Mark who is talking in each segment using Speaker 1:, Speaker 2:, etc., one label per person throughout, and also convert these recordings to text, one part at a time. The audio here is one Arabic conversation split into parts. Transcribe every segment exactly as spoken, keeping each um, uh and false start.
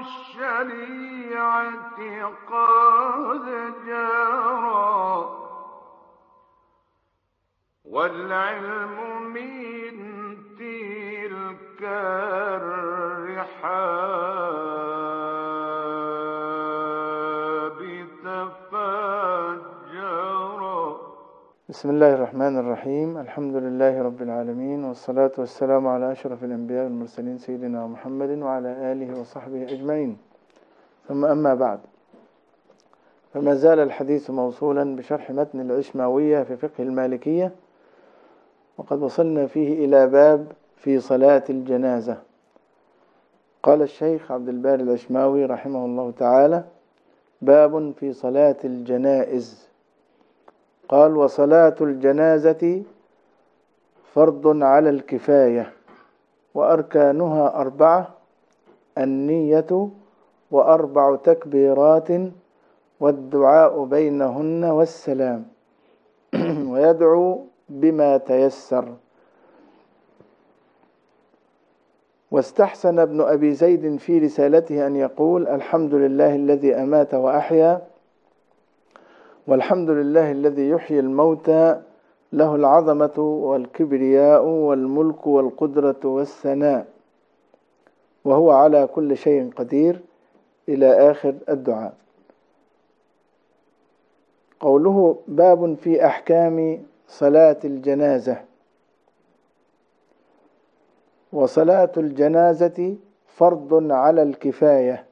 Speaker 1: الشريعة قد جرى، والعلم من تلك الرحاب تفجرا.
Speaker 2: بسم الله الرحمن الرحيم. الحمد لله رب العالمين، والصلاة والسلام على أشرف الأنبياء والمرسلين سيدنا محمد وعلى آله وصحبه أجمعين، ثم أما بعد، فما زال الحديث موصولا بشرح متن العشماوية في فقه المالكية، وقد وصلنا فيه إلى باب في صلاة الجنازة. قال الشيخ عبد الباري العشماوي رحمه الله تعالى: باب في صلاة الجنائز. قال: وصلاة الجنازة فرض على الكفاية، وأركانها أربعة: النية وأربع تكبيرات والدعاء بينهن والسلام، ويدعو بما تيسر. واستحسن ابن أبي زيد في رسالته أن يقول: الحمد لله الذي أمات وأحيا، والحمد لله الذي يحيي الموتى، له العظمة والكبرياء والملك والقدرة والثناء، وهو على كل شيء قدير، إلى آخر الدعاء. قوله: باب في أحكام صلاة الجنازة. وصلاة الجنازة فرض على الكفاية،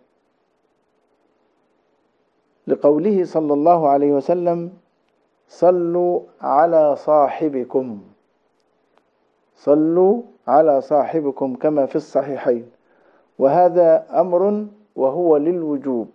Speaker 2: لقوله صلى الله عليه وسلم: صلوا على صاحبكم، صلوا على صاحبكم كما في الصحيحين. وهذا أمر وهو للوجوب.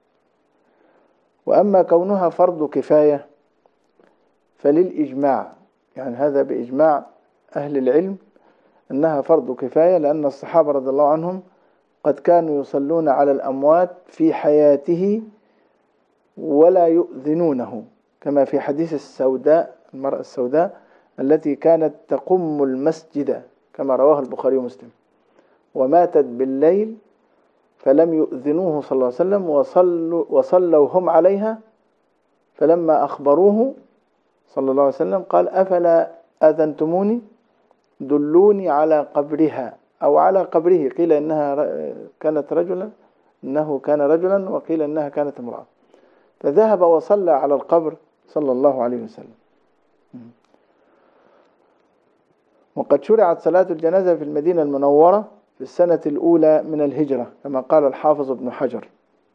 Speaker 2: وأما كونها فرض كفاية فللإجماع، يعني هذا بإجماع أهل العلم أنها فرض كفاية، لأن الصحابة رضي الله عنهم قد كانوا يصلون على الأموات في حياته ولا يؤذنونه، كما في حديث السوداء، المرأة السوداء التي كانت تقم المسجد، كما رواه البخاري ومسلم، وماتت بالليل فلم يؤذنوه صلى الله عليه وسلم، وصلوا, وصلوا هم عليها، فلما أخبروه صلى الله عليه وسلم قال: أفلا أذنتموني؟ دلوني على قبرها، أو على قبره. قيل إنها كانت رجلا، إنه كان رجلا، وقيل إنها كانت امرأة. فذهب وصلى على القبر صلى الله عليه وسلم. وقد شرعت صلاة الجنازة في المدينة المنورة في السنة الأولى من الهجرة، كما قال الحافظ ابن حجر.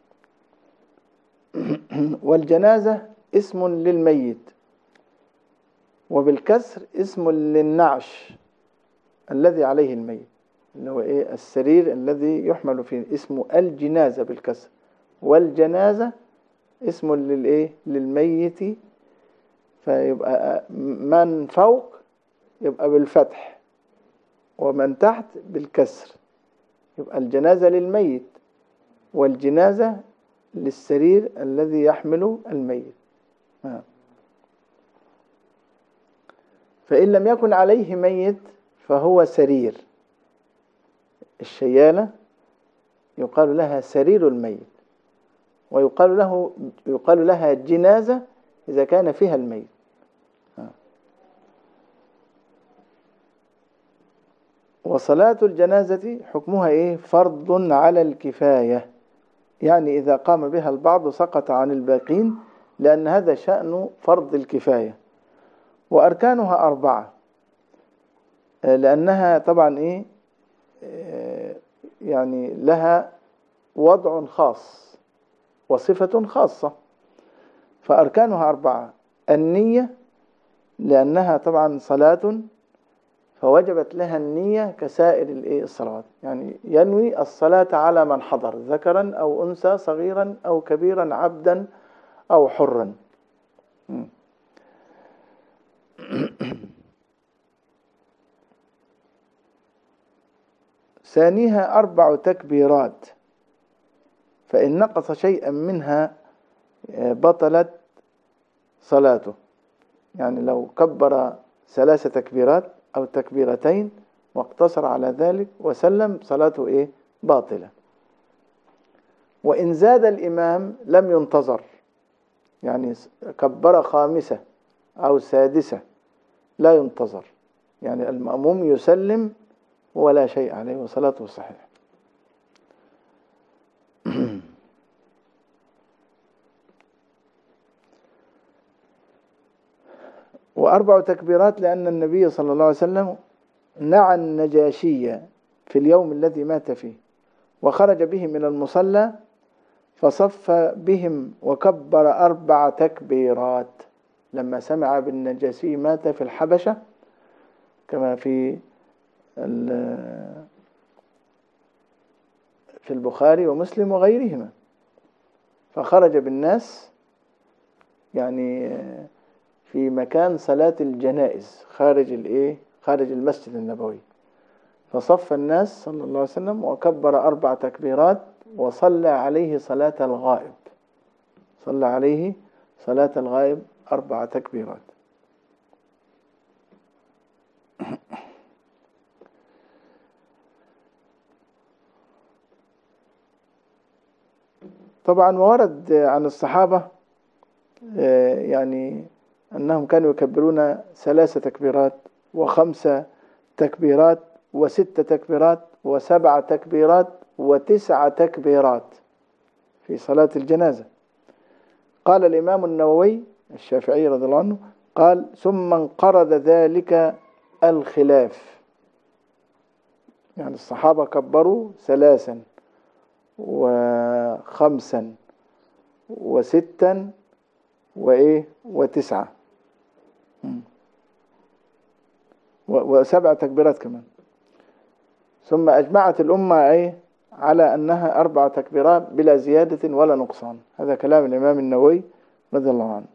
Speaker 2: والجنازة اسم للميت، وبالكسر اسم للنعش الذي عليه الميت، اللي هو إيه؟ السرير الذي يحمل فيه، اسمه الجنازة بالكسر. والجنازة اسم للإيه؟ للميت، فيبقى من فوق يبقى بالفتح، ومن تحت بالكسر، يبقى الجنازة للميت، والجنازة للسرير الذي يحمل الميت. فإن لم يكن عليه ميت فهو سرير. الشيالة يقال لها سرير الميت، ويقال له يقال لها جنازة إذا كان فيها الميت. وصلاة الجنازة حكمها إيه؟ فرض على الكفاية، يعني إذا قام بها البعض سقط عن الباقين، لأن هذا شأن فرض الكفاية. وأركانها أربعة، لأنها طبعا إيه؟ يعني لها وضع خاص وصفة خاصة. فأركانها أربعة: النية، لأنها طبعا صلاة فوجبت لها النية كسائر الصلوات، يعني ينوي الصلاة على من حضر، ذكرا أو أنثى، صغيرا أو كبيرا، عبدا أو حرا. ثانيها أربع تكبيرات، فإن نقص شيئا منها بطلت صلاته، يعني لو كبر ثلاث تكبيرات أو تكبيرتين واقتصر على ذلك وسلم، صلاته إيه؟ باطلة. وإن زاد الإمام لم ينتظر، يعني كبر خامسة أو سادسة لا ينتظر، يعني المأموم يسلم ولا شيء عليه وصلاته صحيحة. وأربع تكبيرات لأن النبي صلى الله عليه وسلم نعى النجاشي في اليوم الذي مات فيه وخرج بهم من المصلى فصف بهم وكبر أربع تكبيرات لما سمع بالنجاشي مات في الحبشة، كما في في البخاري ومسلم وغيرهما، فخرج بالناس يعني في مكان صلاة الجنائز خارج الايه خارج المسجد النبوي، فصف الناس صلى الله عليه وسلم وكبر أربع تكبيرات وصلى عليه صلاة الغائب، صلى عليه صلاة الغائب أربع تكبيرات. طبعا ورد عن الصحابة يعني أنهم كانوا يكبرون ثلاث تكبيرات وخمسة تكبيرات وست تكبيرات وسبع تكبيرات وتسع تكبيرات في صلاة الجنازة. قال الإمام النووي الشافعي رضي الله عنه قال: ثم انقرض ذلك الخلاف، يعني الصحابة كبروا ثلاثا وخمسا وستا وإيه وتسعة وسبع تكبيرات كمان، ثم أجمعت الأمة إيه على أنها أربع تكبيرات بلا زيادة ولا نقصان. هذا كلام الإمام النووي رضي الله عنه.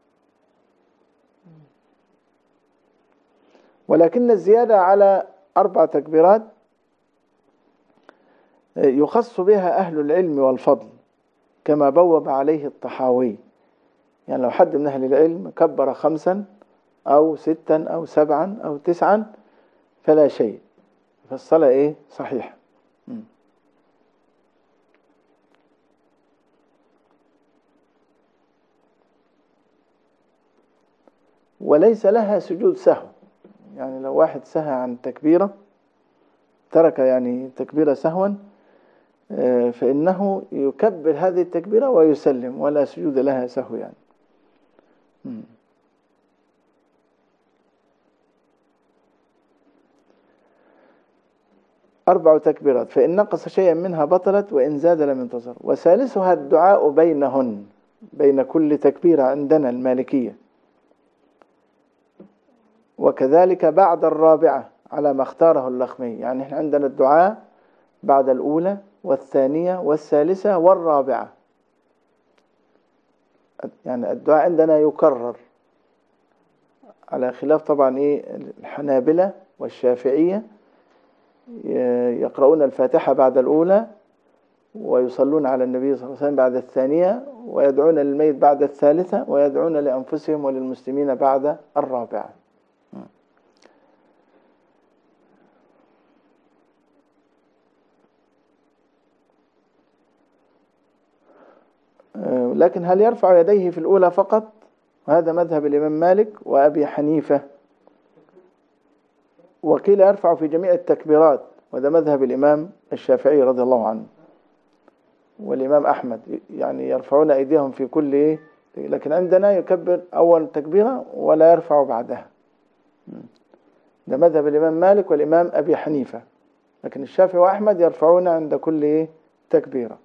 Speaker 2: ولكن الزيادة على أربع تكبيرات يخص بها أهل العلم والفضل كما بوب عليه الطحاوي، يعني لو حد من أهل العلم كبر خمسا أو ستا أو سبعا أو تسعا فلا شيء، فالصلاة إيه صحيحة. وليس لها سجود سهو، يعني لو واحد سهى عن تكبيرة ترك يعني تكبيرة سهوا فإنه يكبر هذه التكبيرة ويسلم ولا سجود لها سهو يعني. أربع تكبيرات، فإن نقص شيئا منها بطلت وإن زاد لم ينتظر. وثالثها الدعاء بينهن، بين كل تكبيرة عندنا المالكية، وكذلك بعد الرابعة على ما اختاره اللخمي، يعني احنا عندنا الدعاء بعد الأولى والثانية والثالثة والرابعة، يعني الدعاء عندنا يكرر على خلاف طبعا ايه الحنابلة والشافعية يقرؤون الفاتحة بعد الأولى ويصلون على النبي صلى الله عليه وسلم بعد الثانية ويدعون للميت بعد الثالثة ويدعون لأنفسهم وللمسلمين بعد الرابعة. لكن هل يرفع يديه في الأولى فقط؟ وهذا مذهب الإمام مالك وأبي حنيفة، وقيل يرفع في جميع التكبيرات، وهذا مذهب الإمام الشافعي رضي الله عنه والإمام أحمد، يعني يرفعون أيديهم في كل إيه، لكن عندنا يكبر أول تكبيرة ولا يرفع بعدها. ده مذهب الإمام مالك والإمام أبي حنيفة، لكن الشافعي وأحمد يرفعون عند كل إيه تكبيرة.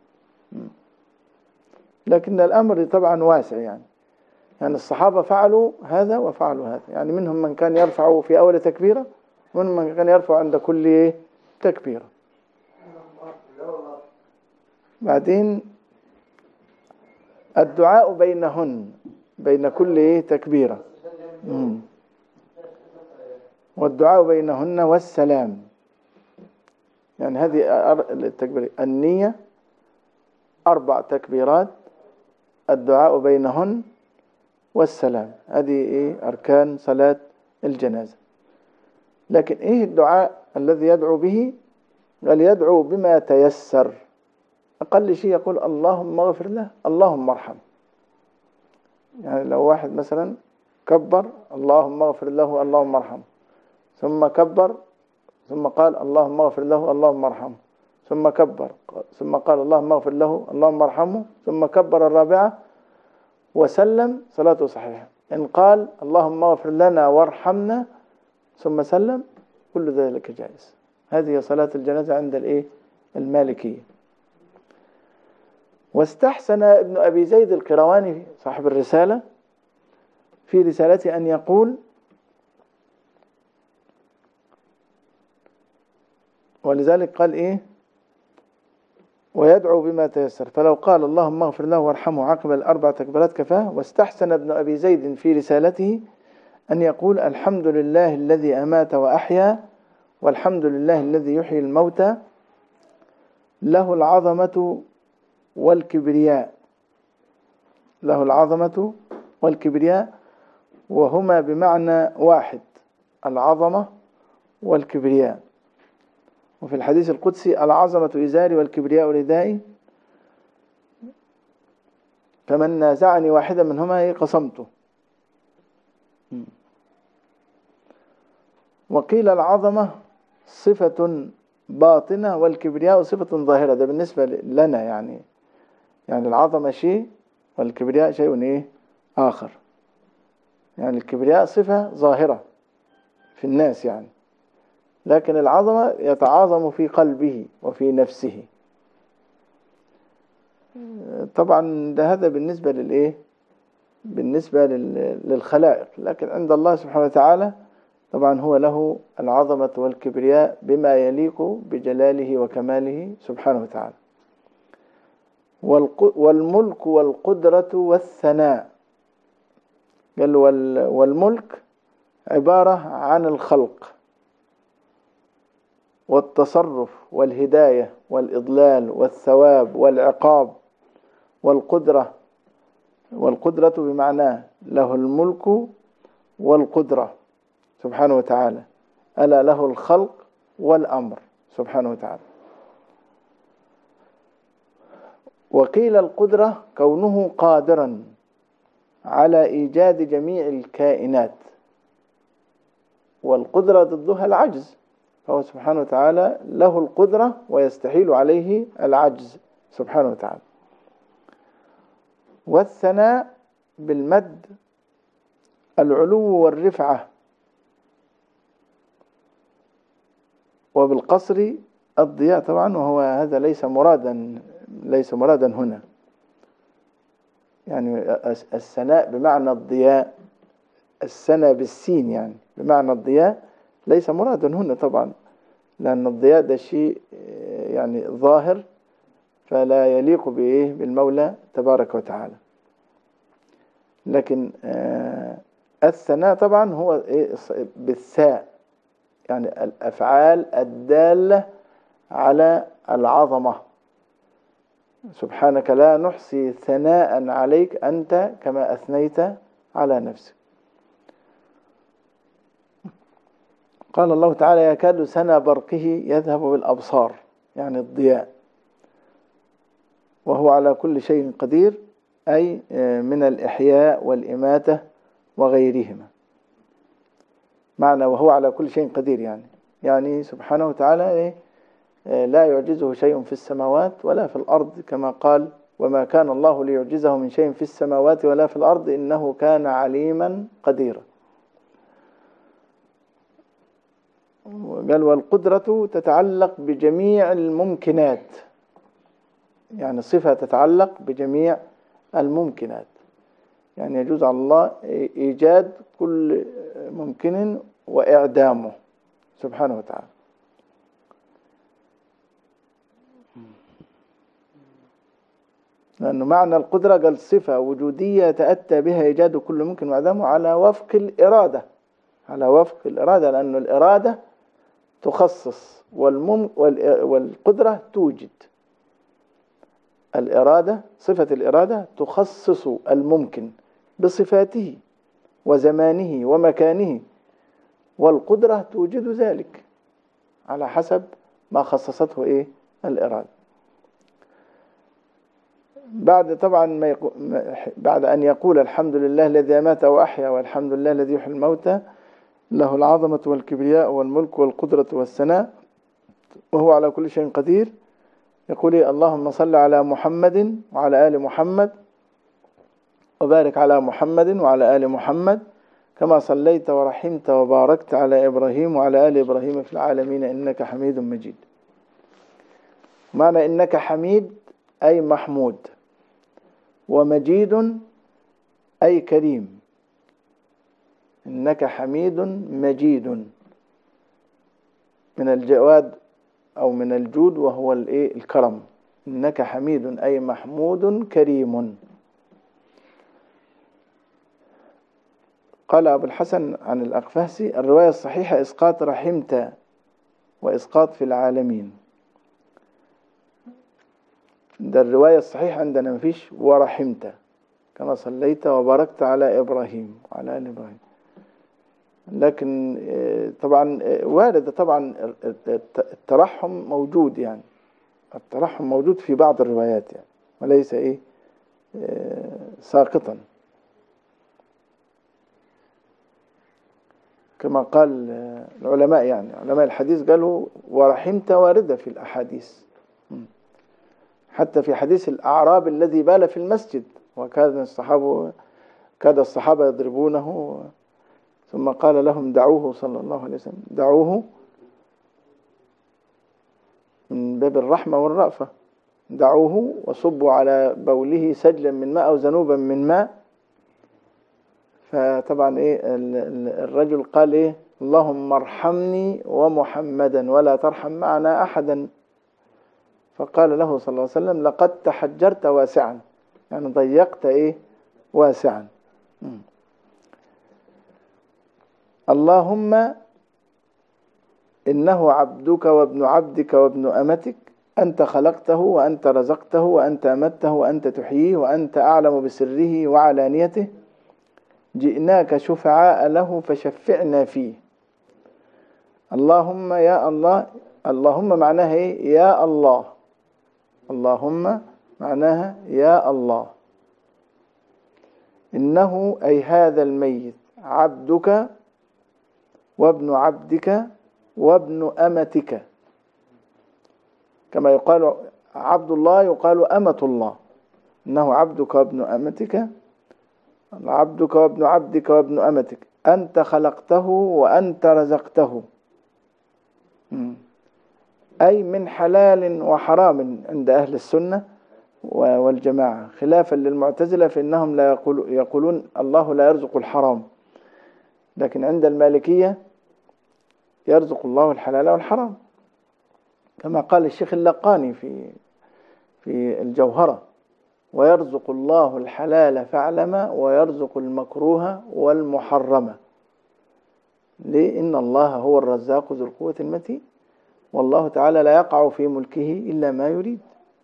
Speaker 2: لكن الأمر طبعا واسع، يعني يعني الصحابة فعلوا هذا وفعلوا هذا، يعني منهم من كان يرفع في أول تكبيرة ومنهم من كان يرفع عند كل إيه تكبيرة. بعدين الدعاء بينهن، بين كل إيه تكبيرة، مم. والدعاء بينهن والسلام، يعني هذه التكبير النية أربع تكبيرات، الدعاء بينهن والسلام، هذه إيه أركان صلاة الجنازة. لكن إيه الدعاء الذي يدعو به؟ قال يدعو بما تيسر أقل شيء يقول اللهم اغفر له، اللهم ارحم. يعني لو واحد مثلا كبر اللهم اغفر له اللهم ارحمه، ثم كبر ثم قال اللهم اغفر له اللهم ارحمه، ثم كبر ثم قال اللهم اغفر له اللهم ارحمه، ثم كبر الرابعة وسلم، صلاته صحيحة. إن قال اللهم اغفر لنا وارحمنا ثم سلم، كل ذلك جائز. هذه صلاة الجنازة عند الإيه؟ المالكية. واستحسن ابن أبي زيد القيرواني صاحب الرسالة في رسالته أن يقول، ولذلك قال إيه؟ ويدعو بما تيسر، فلو قال اللهم اغفر له وارحمه عقب الأربع تكبيرات كفاه. واستحسن ابن أبي زيد في رسالته أن يقول الحمد لله الذي أمات وأحيا، والحمد لله الذي يحيي الموتى، له العظمة والكبرياء، له العظمة والكبرياء، وهما بمعنى واحد، العظمة والكبرياء. وفي الحديث القدسي العظمة إزاري والكبرياء ردائي، فمن نازعني واحدا منهما قصمته. وقيل العظمة صفة باطنة والكبرياء صفة ظاهرة. ده بالنسبة لنا يعني يعني العظمة شيء والكبرياء شيء إيه آخر. يعني الكبرياء صفة ظاهرة في الناس يعني، لكن العظمة يتعاظم في قلبه وفي نفسه. طبعا ده هذا بالنسبة للإيه؟ بالنسبة للخلائق، لكن عند الله سبحانه وتعالى طبعا هو له العظمة والكبرياء بما يليق بجلاله وكماله سبحانه وتعالى. والملك والقدرة والثناء، قال والملك عبارة عن الخلق والتصرف والهداية والإضلال والثواب والعقاب. والقدرة والقدرة بمعناه له الملك والقدرة سبحانه وتعالى، ألا له الخلق والأمر سبحانه وتعالى. وقيل القدرة كونه قادرا على إيجاد جميع الكائنات، والقدرة ضدها العجز، فهو سبحانه وتعالى له القدرة ويستحيل عليه العجز سبحانه وتعالى. والثناء بالمد العلو والرفعة، وبالقصر الضياء طبعا، وهو هذا ليس مرادا ليس مرادا هنا. يعني الثناء بمعنى الضياء، السنة بالسين يعني بمعنى الضياء، ليس مرادا هنا طبعا، لأن الضياء ده شيء يعني ظاهر فلا يليق بإيه بالمولى تبارك وتعالى. لكن الثناء طبعا هو بالثاء، يعني الأفعال الدالة على العظمة. سبحانك لا نحصي ثناء عليك أنت كما أثنيت على نفسك. قال الله تعالى يكاد سنا برقه يذهب بالأبصار، يعني الضياء. وهو على كل شيء قدير، أي من الإحياء والإماتة وغيرهما. معنى وهو على كل شيء قدير يعني يعني سبحانه وتعالى لا يعجزه شيء في السماوات ولا في الأرض، كما قال وما كان الله ليعجزه من شيء في السماوات ولا في الأرض إنه كان عليما قديرا. قال والقدرة تتعلق بجميع الممكنات، يعني صفة تتعلق بجميع الممكنات، يعني يجوز على الله إيجاد كل ممكن وإعدامه سبحانه وتعالى. لأنه معنى القدرة قال صفة وجودية يتأتى بها إيجاد كل ممكن وإعدامه على وفق الإرادة، على وفق الإرادة، لأن الإرادة تخصص والمم والقدرة توجد. الإرادة صفة الإرادة تخصص الممكن بصفاته وزمانه ومكانه، والقدرة توجد ذلك على حسب ما خصصته إيه الإرادة. بعد طبعا ما يقو... بعد أن يقول الحمد لله الذي أمات وأحيا والحمد لله الذي يحيي الموتى له العظمة والكبرياء والملك والقدرة والثناء وهو على كل شيء قدير، يقول اللهم صل على محمد وعلى آل محمد وبارك على محمد وعلى آل محمد كما صليت ورحمت وباركت على إبراهيم وعلى آل إبراهيم في العالمين إنك حميد مجيد. معنى إنك حميد أي محمود، ومجيد أي كريم. إنك حميد مجيد من الجواد أو من الجود وهو الكرم. إنك حميد أي محمود كريم. قال أبو الحسن عن الأقفهسي الرواية الصحيحة إسقاط رحمت وإسقاط في العالمين. ده الرواية الصحيحة عندنا مفيش ورحمت كما صليت وباركت على إبراهيم وعلى آل إبراهيم. لكن طبعا وارد طبعا الترحم موجود، يعني الترحم موجود في بعض الروايات يعني، وليس إيه ساقطا كما قال العلماء. يعني علماء الحديث قالوا ورحمت واردة في الأحاديث، حتى في حديث الأعراب الذي بال في المسجد وكاد الصحابة كاد الصحابة يضربونه ثم قال لهم دعوه صلى الله عليه وسلم، دعوه من باب الرحمة والرأفة، دعوه وصبوا على بوله سجلا من ماء أو ذنوبا من ماء. فطبعا إيه الرجل قال إيه اللهم ارحمني ومحمدا ولا ترحم معنا أحدا. فقال له صلى الله عليه وسلم لقد تحجرت واسعا، يعني ضيقت إيه واسعا. م. اللهم إنه عبدك وابن عبدك وابن أمتك، أنت خلقته وأنت رزقته وأنت أمته وأنت تحييه وأنت أعلم بسره وعلانيته، جئناك شفعاء له فشفعنا فيه. اللهم يا الله، اللهم معناها إيه؟ يا الله. اللهم معناها يا الله. إنه أي هذا الميت عبدك وابن عبدك وابن أمتك، كما يقال عبد الله يقال أمة الله. إنه عبدك وابن أمتك، عبدك وابن عبدك وابن أمتك، أنت خلقته وأنت رزقته، أي من حلال وحرام عند أهل السنة والجماعة، خلافا للمعتزلة فإنهم لا يقول يقولون الله لا يرزق الحرام، لكن عند المالكية يرزق الله الحلال والحرام، كما قال الشيخ اللقاني في في الجوهرة ويرزق الله الحلال فاعلم ويرزق المكروه والمحرم. ليه؟ إن الله هو الرزاق ذو القوة المتين، والله تعالى لا يقع في ملكه إلا ما يريد.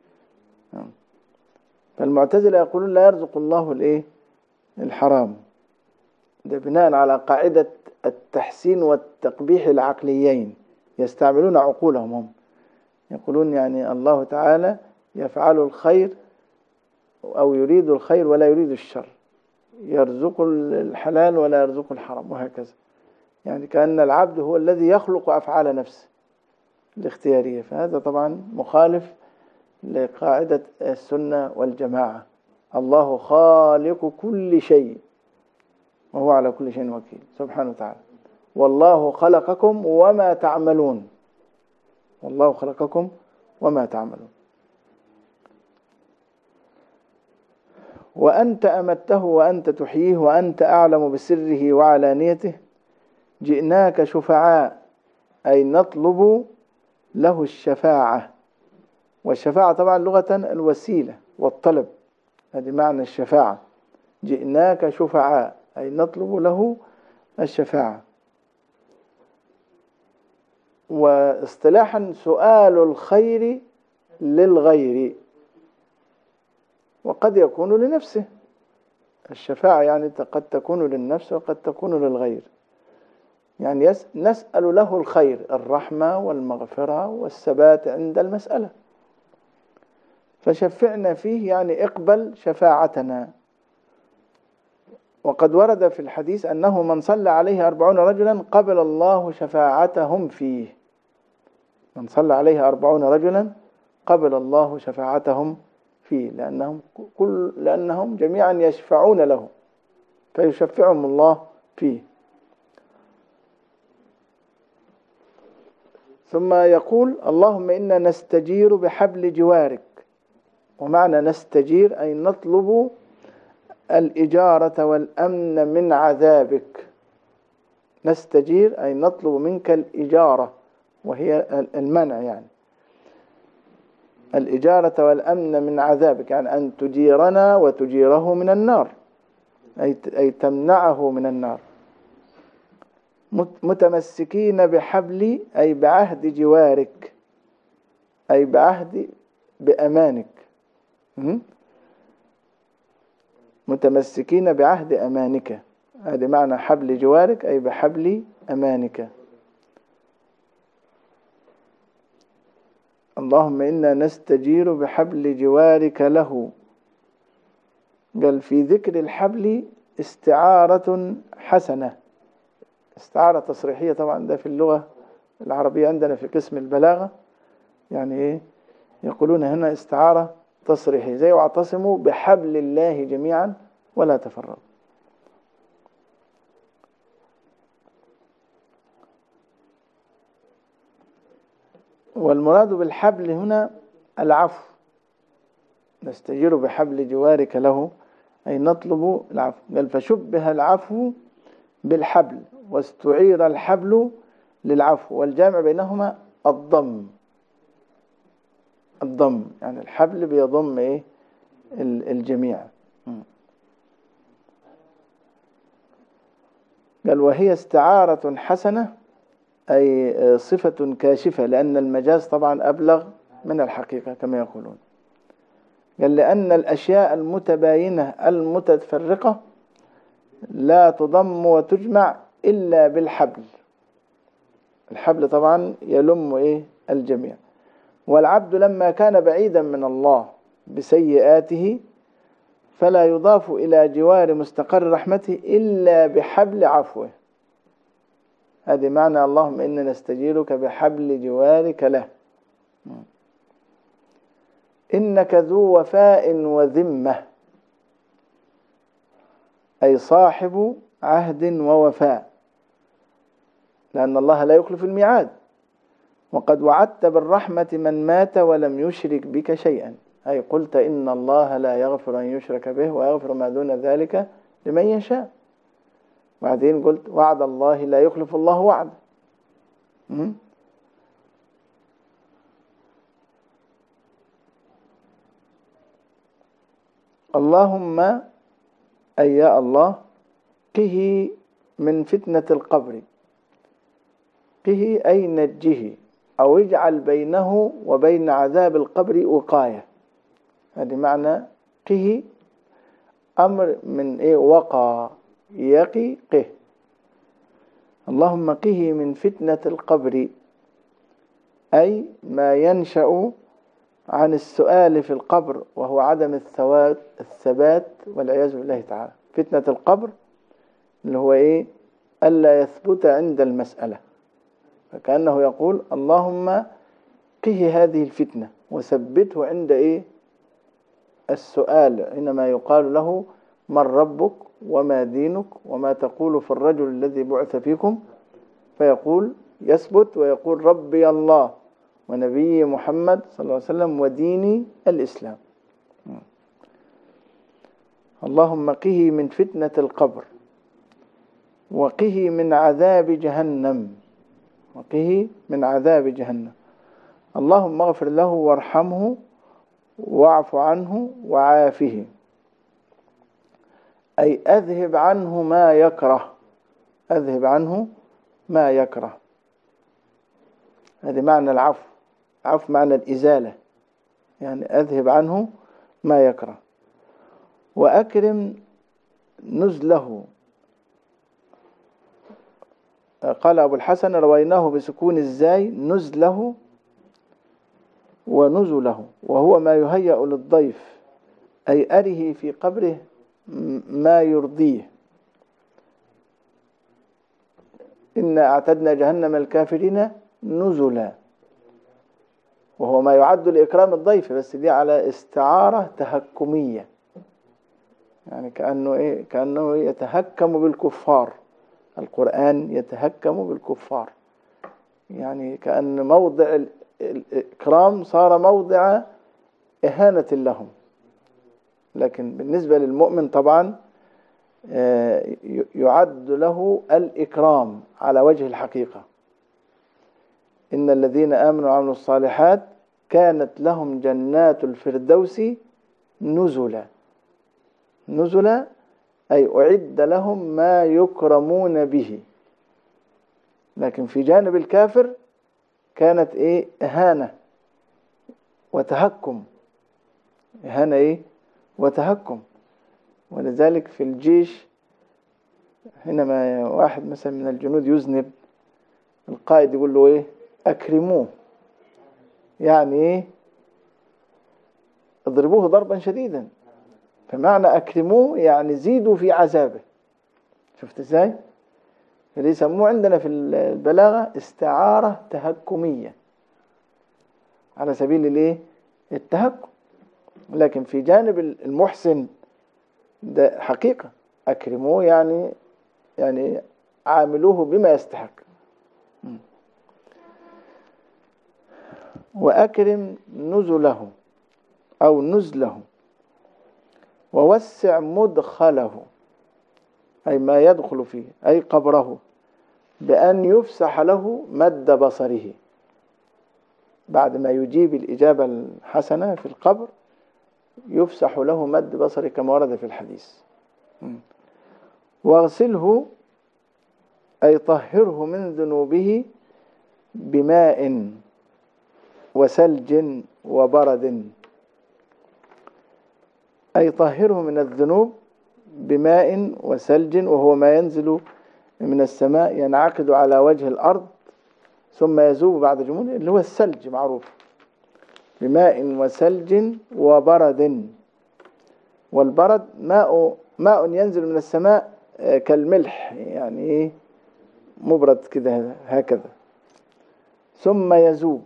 Speaker 2: فالمعتزلة يقولون لا يرزق الله الإيه؟ الحرام، ده بناء على قاعدة التحسين والتقبيح العقليين، يستعملون عقولهم هم، يقولون يعني الله تعالى يفعل الخير أو يريد الخير ولا يريد الشر، يرزق الحلال ولا يرزق الحرام، وهكذا. يعني كأن العبد هو الذي يخلق أفعال نفسه الاختيارية، فهذا طبعا مخالف لقاعدة السنة والجماعة. الله خالق كل شيء وهو على كل شيء وكيل سبحانه وتعالى. والله خلقكم وما تعملون، والله خلقكم وما تعملون. وأنت أمته وأنت تحييه وأنت أعلم بسره وعلانيته، جئناك شفعاء أي نطلب له الشفاعة. والشفاعة طبعا لغة الوسيلة والطلب، هذه معنى الشفاعة. جئناك شفعاء أي نطلب له الشفاعة. واصطلاحا سؤال الخير للغير، وقد يكون لنفسه. الشفاعة يعني قد تكون للنفس وقد تكون للغير، يعني نسأل له الخير، الرحمة والمغفرة والثبات عند المسألة. فشفعنا فيه يعني اقبل شفاعتنا. وقد ورد في الحديث أنه من صلى عليه أربعون رجلا قبل الله شفاعتهم فيه. من صلى عليه أربعون رجلا قبل الله شفاعتهم فيه، لأنهم, كل لأنهم جميعا يشفعون له فيشفعهم الله فيه. ثم يقول اللهم إنا نستجير بحبل جوارك. ومعنى نستجير أي نطلب الإجارة والأمن من عذابك. نستجير أي نطلب منك الإجارة وهي المنع، يعني الإجارة والأمن من عذابك، يعني أن تجيرنا وتجيره من النار، أي تمنعه من النار. متمسكين بحبل أي بعهد جوارك، أي بعهد بأمانك. متمسكين بعهد أمانك، هذا معنى حبل جوارك أي بحبل أمانك. اللهم إنا نستجير بحبل جوارك له. قال في ذكر الحبل استعارة حسنة، استعارة تصريحية طبعا، ده في اللغة العربية عندنا في قسم البلاغة، يعني إيه يقولون هنا استعارة تصريحية، زي واعتصموا بحبل الله جميعا ولا تفرقوا. والمراد بالحبل هنا العفو. نستجير بحبل جوارك له أي نطلب العفو. قال فشبه العفو بالحبل واستعير الحبل للعفو، والجامع بينهما الضم. الضم يعني الحبل بيضم إيه الجميع. قال وهي استعارة حسنة أي صفة كاشفة، لأن المجاز طبعا أبلغ من الحقيقة كما يقولون. قال لأن الأشياء المتباينة المتفرقة لا تضم وتجمع إلا بالحبل. الحبل طبعا يلم إيه الجميع. والعبد لما كان بعيدا من الله بسيئاته فلا يضاف إلى جوار مستقر رحمته إلا بحبل عفوه. هذه معنى اللهم إنا نستجيرك بحبل جوارك له. إنك ذو وفاء وذمة أي صاحب عهد ووفاء، لأن الله لا يخلف الميعاد. وقد وعدت بالرحمة من مات ولم يشرك بك شيئا، أي قلت إن الله لا يغفر أن يشرك به ويغفر ما دون ذلك لمن يشاء. بعدين قلت وعد الله لا يخلف الله وعده. اللهم أي يا الله قه من فتنة القبر. قه أي نجه أو اجعل بينه وبين عذاب القبر وقاية. هذا معنى قه، أمر من إيه وقى يقي قه. اللهم قه من فتنة القبر أي ما ينشأ عن السؤال في القبر وهو عدم الثبات الثبات والعياذ بالله تعالى. فتنة القبر اللي هو إيه ألا يثبت عند المسألة، فكأنه يقول اللهم قه هذه الفتنة وثبته عند إيه السؤال، حينما يقال له من ربك وما دينك وما تقول في الرجل الذي بعث فيكم، فيقول يثبت ويقول ربي الله ونبي محمد صلى الله عليه وسلم وديني الإسلام. اللهم قه من فتنة القبر وقه من عذاب جهنم. وقه من عذاب جهنم. اللهم اغفر له وارحمه واعف عنه وعافه أي أذهب عنه ما يكره. أذهب عنه ما يكره، هذا معنى العفو. عفو معنى الإزالة، يعني أذهب عنه ما يكره. وأكرم نزله. قال أبو الحسن رويناه بسكون الزاي نزله ونزله، وهو ما يهيأ للضيف، أي أره في قبره ما يرضيه. إنا أعتدنا جهنم الكافرين نزلا، وهو ما يعد لإكرام الضيف، بس دي على استعارة تهكمية، يعني كأنه إيه؟ كأنه يتهكم بالكفار. القرآن يتهكم بالكفار، يعني كأن موضع الإكرام صار موضع إهانة لهم. لكن بالنسبة للمؤمن طبعا يعد له الإكرام على وجه الحقيقة. إن الذين آمنوا وعملوا الصالحات كانت لهم جنات الفردوس نزلا. نزلا أي أعد لهم ما يكرمون به. لكن في جانب الكافر كانت إيه؟ إهانة وتهكم. إهانة إيه؟ وتهكم. ولذلك في الجيش حينما واحد مثلا من الجنود يذنب، القائد يقول له إيه؟ أكرموه، يعني إيه؟ اضربوه ضربا شديدا. فمعنى أكرموه يعني زيدوا في عذابه. شفت إزاي؟ اللي يسموه عندنا في البلاغة استعارة تهكمية على سبيل الإيه؟ التهكم. لكن في جانب المحسن ده حقيقة، أكرموه يعني يعني عاملوه بما يستحق. وأكرم نزله أو نزله، ووسع مدخله، أي ما يدخل فيه، أي قبره، بأن يفسح له مد بصره. بعد ما يجيب الإجابة الحسنة في القبر يفسح له مد بصره كما ورد في الحديث. واغسله أي طهره من ذنوبه بماء وثلج وبرد. أي طهره من الذنوب بماء وثلج، وهو ما ينزل من السماء ينعقد على وجه الأرض ثم يذوب بعد جمود، اللي هو الثلج معروف. بماء وثلج وبرد. والبرد ماء ماء ينزل من السماء كالملح، يعني ايه؟ مبرد كده هكذا، ثم يذوب.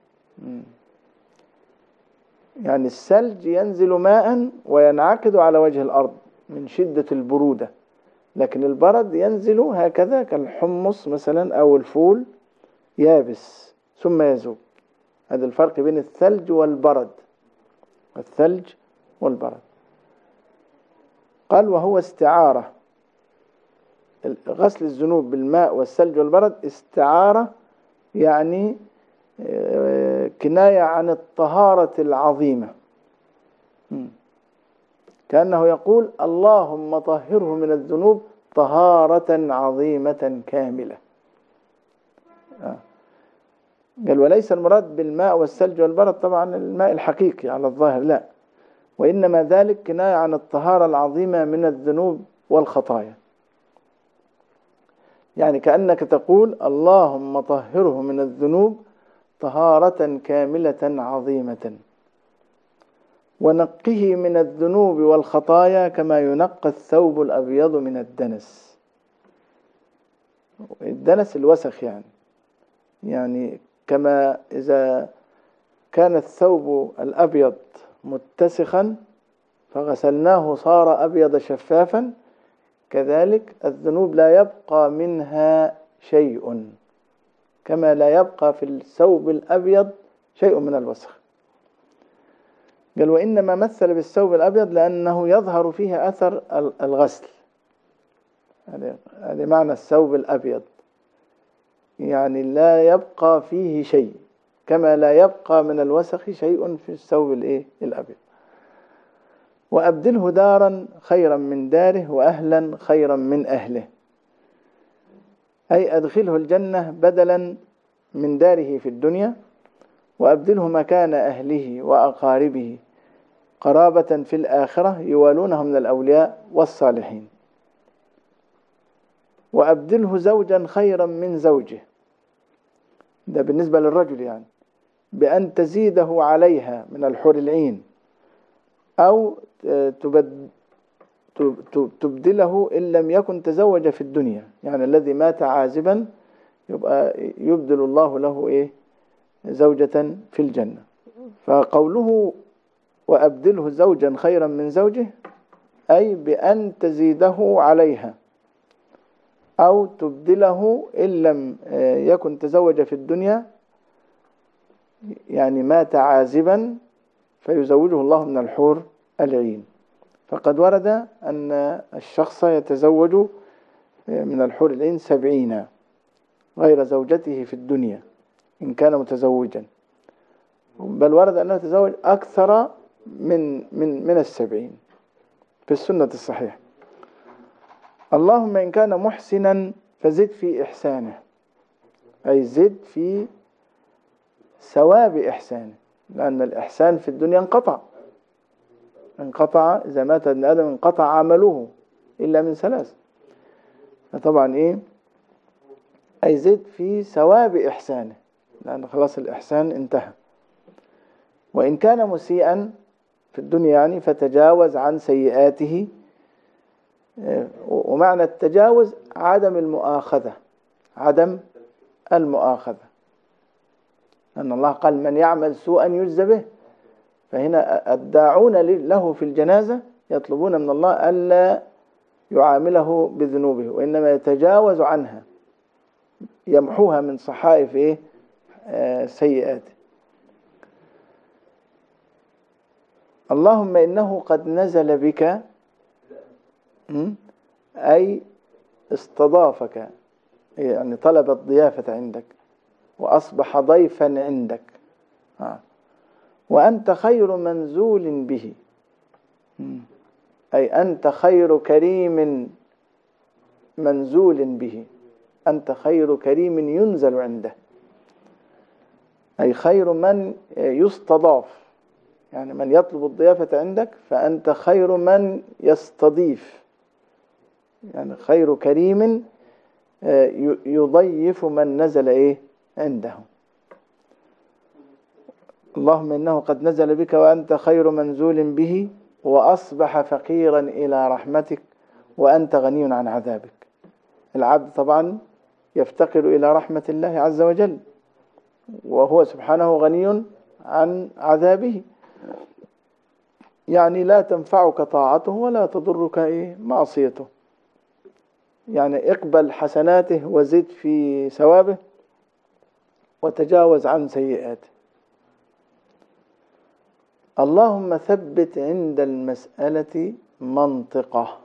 Speaker 2: يعني الثلج ينزل ماء وينعقد على وجه الأرض من شدة البرودة، لكن البرد ينزل هكذا كالحمص مثلا أو الفول يابس ثم يذوب. هذا الفرق بين الثلج والبرد. الثلج والبرد. قال وهو استعارة. غسل الذنوب بالماء والثلج والبرد استعارة، يعني كناية عن الطهارة العظيمة. كأنه يقول اللهم طهره من الذنوب طهارة عظيمة كاملة. قال وليس المراد بالماء والثلج والبرد طبعا الماء الحقيقي على الظاهر، لا، وإنما ذلك كناية عن الطهارة العظيمة من الذنوب والخطايا. يعني كأنك تقول اللهم طهره من الذنوب طهارة كاملة عظيمة، ونقه من الذنوب والخطايا كما ينقى الثوب الأبيض من الدنس. الدنس الوسخ، يعني يعني كما إذا كان الثوب الأبيض متسخا فغسلناه صار أبيض شفافا، كذلك الذنوب لا يبقى منها شيء، كما لا يبقى في الثوب الأبيض شيء من الوسخ. قال وإنما مثل بالثوب الأبيض لأنه يظهر فيه أثر الغسل. هذا معنى الثوب الأبيض، يعني لا يبقى فيه شيء، كما لا يبقى من الوسخ شيء في الثوب الأبيض. وأبدله دارا خيرا من داره وأهلا خيرا من أهله، أي أدخله الجنة بدلا من داره في الدنيا، وأبدله مكان أهله وأقاربه قرابة في الآخرة يوالونه من الأولياء والصالحين. وأبدله زوجا خيرا من زوجه، ده بالنسبة للرجل، يعني بأن تزيده عليها من الحور العين، أو تبد تبدله إن لم يكن تزوج في الدنيا. يعني الذي مات عازبا يبقى يبدل الله له إيه؟ زوجة في الجنة. فقوله وأبدله زوجا خيرا من زوجه أي بأن تزيده عليها، أو تبدله إن لم يكن تزوج في الدنيا، يعني مات عازبا فيزوجه الله من الحور العين. فقد ورد أن الشخص يتزوج من الحور العين سبعين غير زوجته في الدنيا إن كان متزوجا، بل ورد أنه يتزوج أكثر من من من السبعين في السنة الصحيحة. اللهم إن كان محسنا فزد في إحسانه، أي زد في ثواب إحسانه، لأن الإحسان في الدنيا انقطع انقطع إذا مات ابن آدم انقطع عمله إلا من ثلاث. فطبعا إيه؟ أي زد في ثواب إحسانه، لأن خلاص الإحسان انتهى. وإن كان مسيئا في الدنيا يعني فتجاوز عن سيئاته. ومعنى التجاوز عدم المؤاخذة، عدم المؤاخذة، أن الله قال من يعمل سوءا يجزى به. فهنا الداعون له في الجنازة يطلبون من الله ألا يعامله بذنوبه، وإنما يتجاوز عنها، يمحوها من صحائف إيه؟ آه سيئاته. اللهم إنه قد نزل بك، أي استضافك، يعني طلب الضيافة عندك وأصبح ضيفا عندك، وأنت خير منزول به، أي أنت خير كريم منزول به، أنت خير كريم ينزل عنده، أي خير من يستضاف، يعني من يطلب الضيافة عندك فأنت خير من يستضيف، يعني خير كريم يضيف من نزل إيه عنده. اللهم إنه قد نزل بك وأنت خير منزول به، وأصبح فقيرا إلى رحمتك وأنت غني عن عذابك. العبد طبعا يفتقر إلى رحمة الله عز وجل، وهو سبحانه غني عن عذابه، يعني لا تنفعك طاعته ولا تضرك إيه معصيته. يعني اقبل حسناته وزد في ثوابه وتجاوز عن سيئاته. اللهم ثبت عند المسألة منطقة،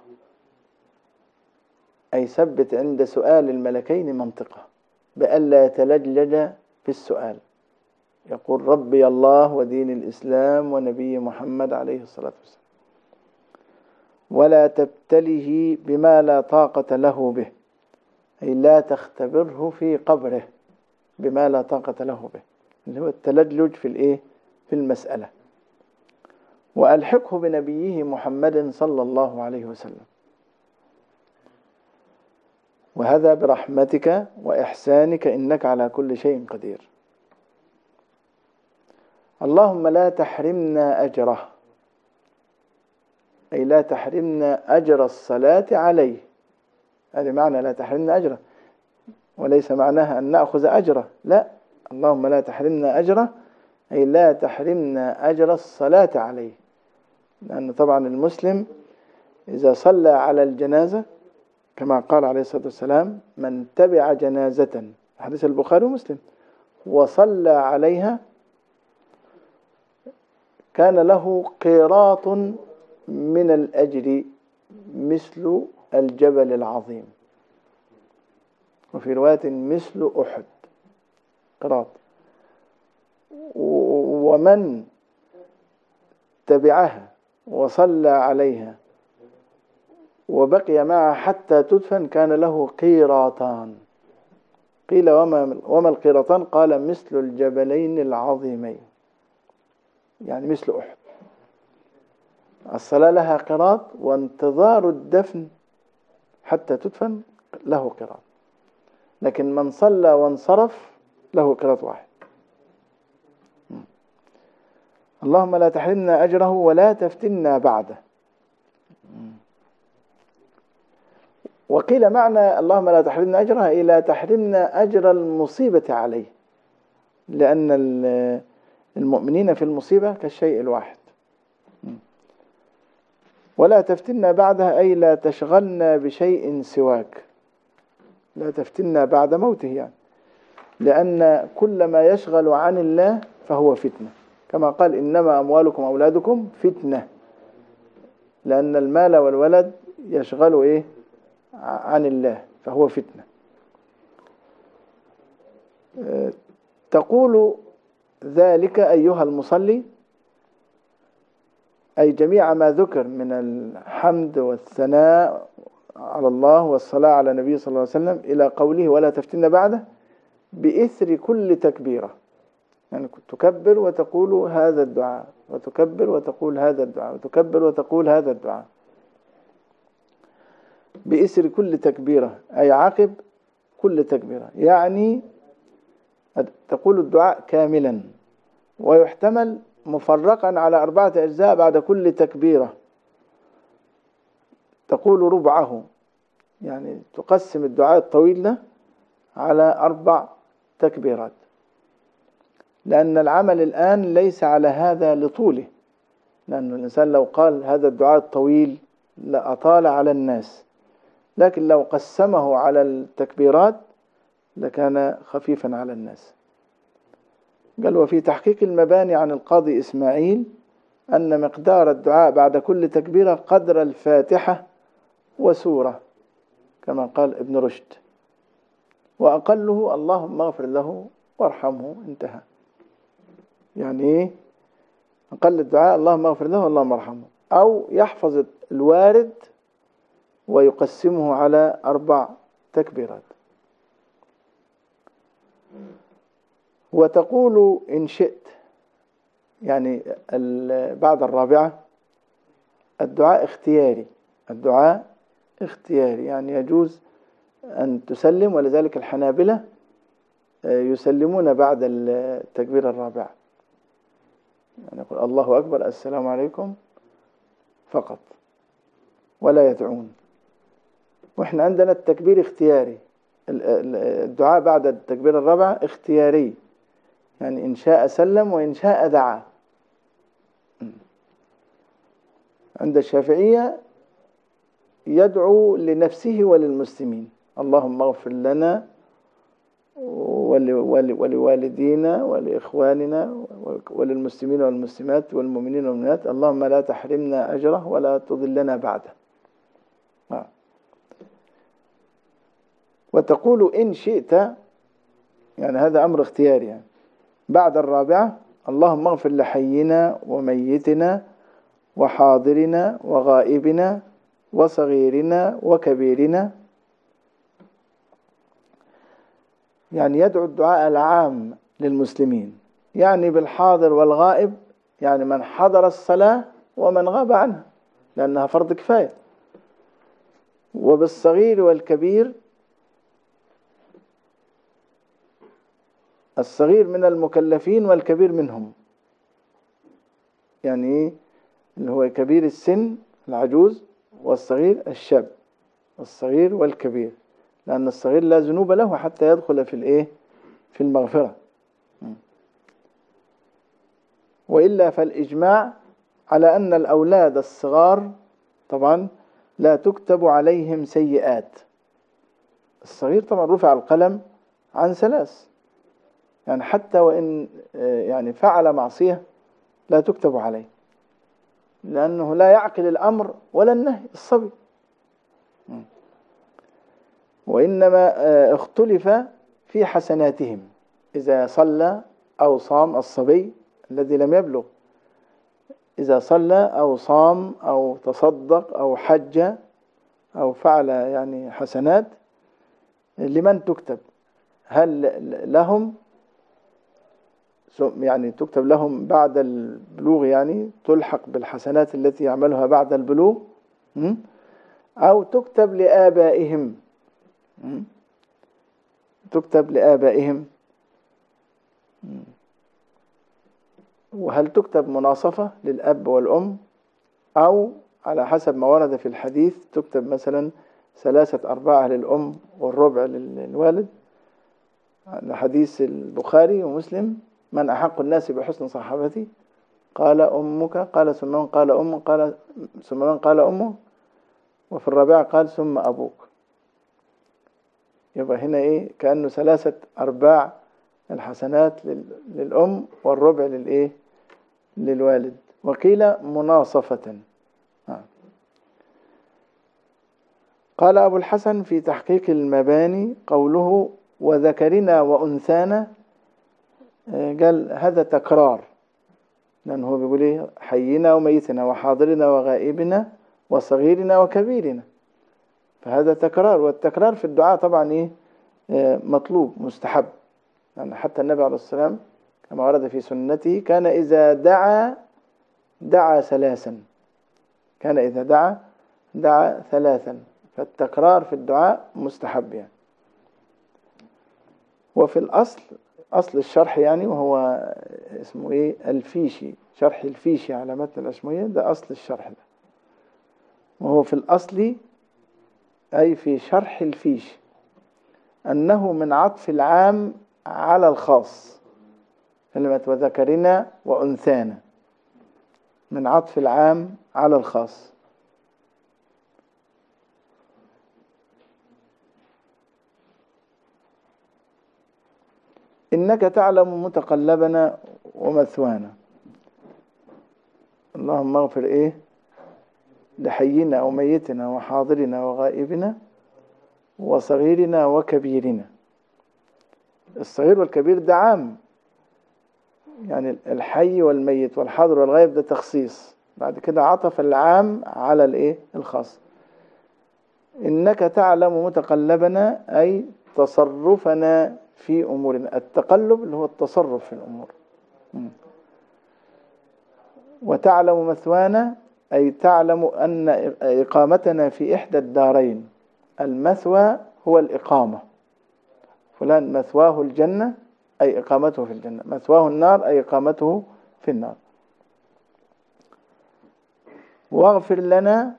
Speaker 2: أي ثبت عند سؤال الملكين منطقة بألا يتلجلج في السؤال. يقول ربي الله ودين الإسلام ونبي محمد عليه الصلاة والسلام، ولا تبتله بما لا طاقة له به، أي لا تختبره في قبره بما لا طاقة له به، اللي هو التلجلج في الإيه في المسألة. وألحقه بنبيه محمد صلى الله عليه وسلم، وهذا برحمتك وإحسانك إنك على كل شيء قدير. اللهم لا تحرمنا أجره، أي لا تحرمنا أجر الصلاة عليه. هذا معنى لا تحرمنا أجره، وليس معناها أن نأخذ أجره، لا، اللهم لا تحرمنا أجره أي لا تحرمنا أجر الصلاة عليه. لأن طبعا المسلم إذا صلى على الجنازة كما قال عليه الصلاة والسلام من تبع جنازة، حديث البخاري ومسلم، وصلى عليها كان له قيراط من الأجر مثل الجبل العظيم، وفي رواية مثل أحد قيراط. ومن تبعها وصلى عليها وبقي معها حتى تدفن كان له قيراطان. قيل وما, وما القيراطان؟ قال مثل الجبلين العظيمين، يعني مثل أحد. الصلاة لها قيراط، وانتظار الدفن حتى تدفن له قيراط، لكن من صلى وانصرف له قيراط واحد. اللهم لا تحرمنا أجره ولا تفتنا بعده. وقيل معنى اللهم لا تحرمنا أجره أي لا تحرمنا أجر المصيبة عليه، لأن المؤمنين في المصيبة كالشيء الواحد. ولا تفتنا بعدها أي لا تشغلنا بشيء سواك، لا تفتنا بعد موته يعني، لأن كل ما يشغل عن الله فهو فتنة، كما قال إنما أموالكم وأولادكم فتنة، لأن المال والولد يشغل إيه عن الله فهو فتنة. تقول ذلك أيها المصلي، أي جميع ما ذكر من الحمد والثناء على الله والصلاة على النبي صلى الله عليه وسلم إلى قوله ولا تفتن بعده، بإثر كل تكبيرة، يعني تكبر وتقول هذا الدعاء، وتكبر وتقول هذا الدعاء، وتكبر وتقول هذا الدعاء، بإثر كل تكبيرة أي عقب كل تكبيرة، يعني تقول الدعاء كاملا، ويحتمل مفرقا على أربعة أجزاء بعد كل تكبيرة، تقول ربعه، يعني تقسم الدعاء الطويل ده على أربع تكبيرات، لأن العمل الآن ليس على هذا لطوله، لأن الإنسان لو قال هذا الدعاء الطويل لأطال على الناس، لكن لو قسمه على التكبيرات لكان خفيفا على الناس. قال وفي تحقيق المباني عن القاضي إسماعيل أن مقدار الدعاء بعد كل تكبيرة قدر الفاتحة وسورة، كما قال ابن رشد، وأقله اللهم اغفر له وارحمه، انتهى. يعني إيه أقل الدعاء اللهم اغفر له اللهم ارحمه، أو يحفظ الوارد ويقسمه على أربع تكبيرات. وتقول إن شئت، يعني بعد الرابعة الدعاء اختياري، الدعاء اختياري يعني يجوز أن تسلم، ولذلك الحنابلة يسلمون بعد التكبير الرابعة، يعني يقول الله أكبر السلام عليكم فقط ولا يدعون. وإحنا عندنا التكبير اختياري، الدعاء بعد التكبير الرابعة اختياري، يعني إن شاء سلم وإن شاء دعا. عند الشافعية يدعو لنفسه وللمسلمين، اللهم اغفر لنا ولوالدينا ولإخواننا وللمسلمين والمسلمات والمؤمنين والمؤمنات، اللهم لا تحرمنا أجره ولا تضلنا بعده. وتقول إن شئت، يعني هذا أمر اختياري، يعني بعد الرابعة اللهم اغفر لحينا وميتنا وحاضرنا وغائبنا وصغيرنا وكبيرنا، يعني يدعو الدعاء العام للمسلمين، يعني بالحاضر والغائب، يعني من حضر الصلاة ومن غاب عنها لأنها فرض كفاية، وبالصغير والكبير، الصغير من المكلفين والكبير منهم، يعني اللي هو كبير السن العجوز، والصغير الشاب، الصغير والكبير، لأن الصغير لا ذنوب له حتى يدخل في الإيه في المغفرة. وإلا فالإجماع على أن الأولاد الصغار طبعا لا تكتب عليهم سيئات. الصغير طبعا رفع القلم عن ثلاث، يعني حتى وإن يعني فعل معصية لا تكتب عليه، لأنه لا يعقل الأمر ولا النهي، الصبي. وإنما اختلف في حسناتهم، إذا صلى أو صام الصبي الذي لم يبلغ، إذا صلى أو صام أو تصدق أو حج أو فعل يعني حسنات، لمن تكتب؟ هل لهم يعني تكتب لهم بعد البلوغ، يعني تلحق بالحسنات التي يعملها بعد البلوغ، أو تكتب لآبائهم، تكتب لآبائهم. وهل تكتب مناصفة للأب والأم، أو على حسب ما ورد في الحديث تكتب مثلا ثلاثة أرباع للأم والربع للوالد؟ حديث البخاري ومسلم: من أحق الناس بحسن صحابتي؟ قال أمك، قال ثم من قال أم، قال ثم من قال أمه، وفي الرابعة قال ثم أبوك. يبقى هنا إيه؟ كأنه ثلاثة أرباع الحسنات للأم والربع للإيه؟ للوالد. وقيل مناصفة. قال أبو الحسن في تحقيق المباني قوله وذكرنا وأنثانا، قال هذا تكرار، لأنه هو بيقول إيه؟ حينا وميتنا وحاضرنا وغائبنا وصغيرنا وكبيرنا، فهذا تكرار. والتكرار في الدعاء طبعا إيه؟ مطلوب مستحب، يعني حتى النبي عليه الصلاة والسلام كما ورد في سنته كان إذا دعا دعا ثلاثا، كان إذا دعا دعا ثلاثا، فالتكرار في الدعاء مستحب يعني. وفي الأصل، أصل الشرح يعني، وهو اسمه إيه؟ الفيشي، شرح الفيشي على متن الأشموية، ده أصل الشرح ده، وهو في الأصل أي في شرح الفيشي أنه من عطف العام على الخاص، كلمة وذكرنا وأنثانا من عطف العام على الخاص. إنك تعلم متقلبنا ومثوانا، اللهم اغفر إيه؟ لحينا وميتنا وحاضرنا وغائبنا وصغيرنا وكبيرنا. الصغير والكبير ده عام، يعني الحي والميت والحاضر والغائب ده تخصيص، بعد كده عطف العام على الإيه؟ الخاص. إنك تعلم متقلبنا أي تصرفنا في أمورنا، التقلب اللي هو التصرف في الأمور. وتعلم مثوانا أي تعلم أن إقامتنا في إحدى الدارين. المثوى هو الإقامة، فلان مثواه الجنة أي إقامته في الجنة، مثواه النار أي إقامته في النار. واغفر لنا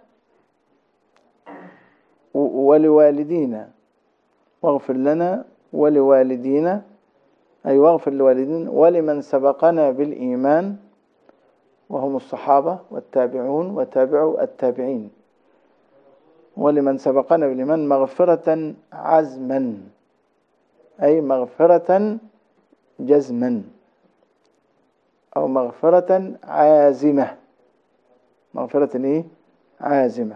Speaker 2: ولوالدينا، واغفر لنا ولوالدينا أي واغفر لوالدينا ولمن سبقنا بالإيمان، وهم الصحابة والتابعون وتابعوا التابعين، ولمن سبقنا بالإيمان مغفرة عزما أي مغفرة جزما، أو مغفرة عازمة، مغفرة إيه؟ عازمة.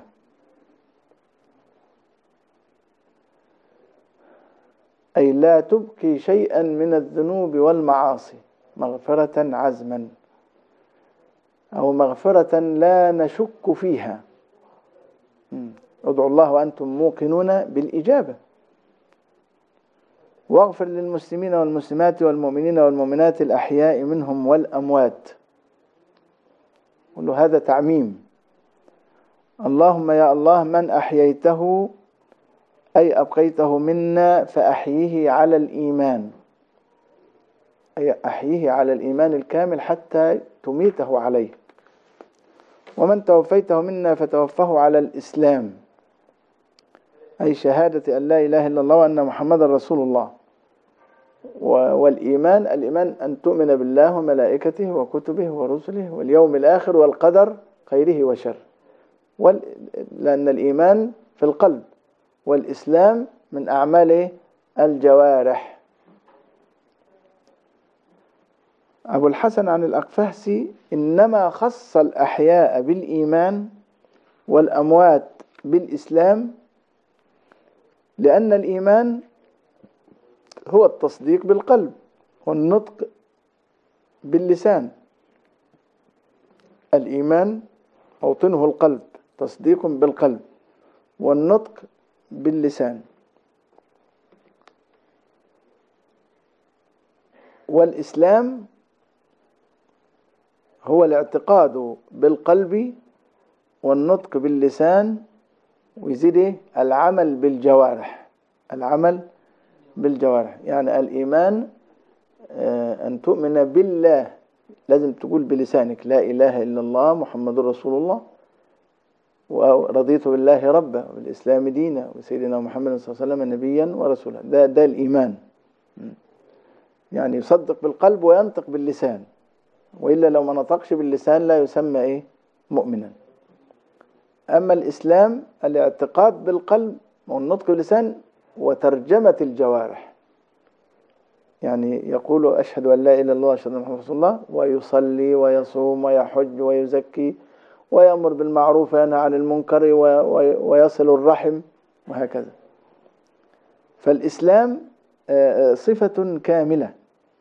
Speaker 2: أي لا تبقي شيئا من الذنوب والمعاصي، مغفرة عزما، أو مغفرة لا نشك فيها. ادعوا الله وأنتم موقنون بالإجابة. واغفر للمسلمين والمسلمات والمؤمنين والمؤمنات الأحياء منهم والأموات. قل له هذا تعميم. اللهم يا الله من أحييته أي أبقيته منا فأحييه على الإيمان، أي أحييه على الإيمان الكامل حتى تميته عليه. ومن توفيته منا فتوفه على الإسلام، أي شهادة أن لا إله إلا الله وأن محمد رسول الله. والإيمان، الإيمان أن تؤمن بالله وملائكته وكتبه ورسله واليوم الآخر والقدر خيره وشره، لأن الإيمان في القلب، والإسلام من أعمال الجوارح. أبو الحسن عن الأقفهسي إنما خص الأحياء بالإيمان والأموات بالإسلام، لأن الإيمان هو التصديق بالقلب والنطق باللسان. الإيمان موطنه القلب، تصديق بالقلب والنطق باللسان. والإسلام هو الاعتقاد بالقلب والنطق باللسان، ويزيد العمل بالجوارح، العمل بالجوارح. يعني الإيمان أن تؤمن بالله لازم تقول بلسانك لا إله إلا الله محمد رسول الله، ورضيت بالله ربا وبالإسلام دينا وسيدنا محمد صلى الله عليه وسلم نبيا ورسولا. ده, ده الإيمان، يعني يصدق بالقلب وينطق باللسان، وإلا لو ما نطقش باللسان لا يسمى إيه؟ مؤمنا. أما الإسلام الاعتقاد بالقلب والنطق باللسان وترجمة الجوارح، يعني يقول أشهد أن لا إله إلا الله وأشهد أن محمدا رسول الله، ويصلي ويصوم ويحج ويزكي ويأمر بالمعروف وينهى عن المنكر ويصل الرحم وهكذا. فالإسلام صفة كاملة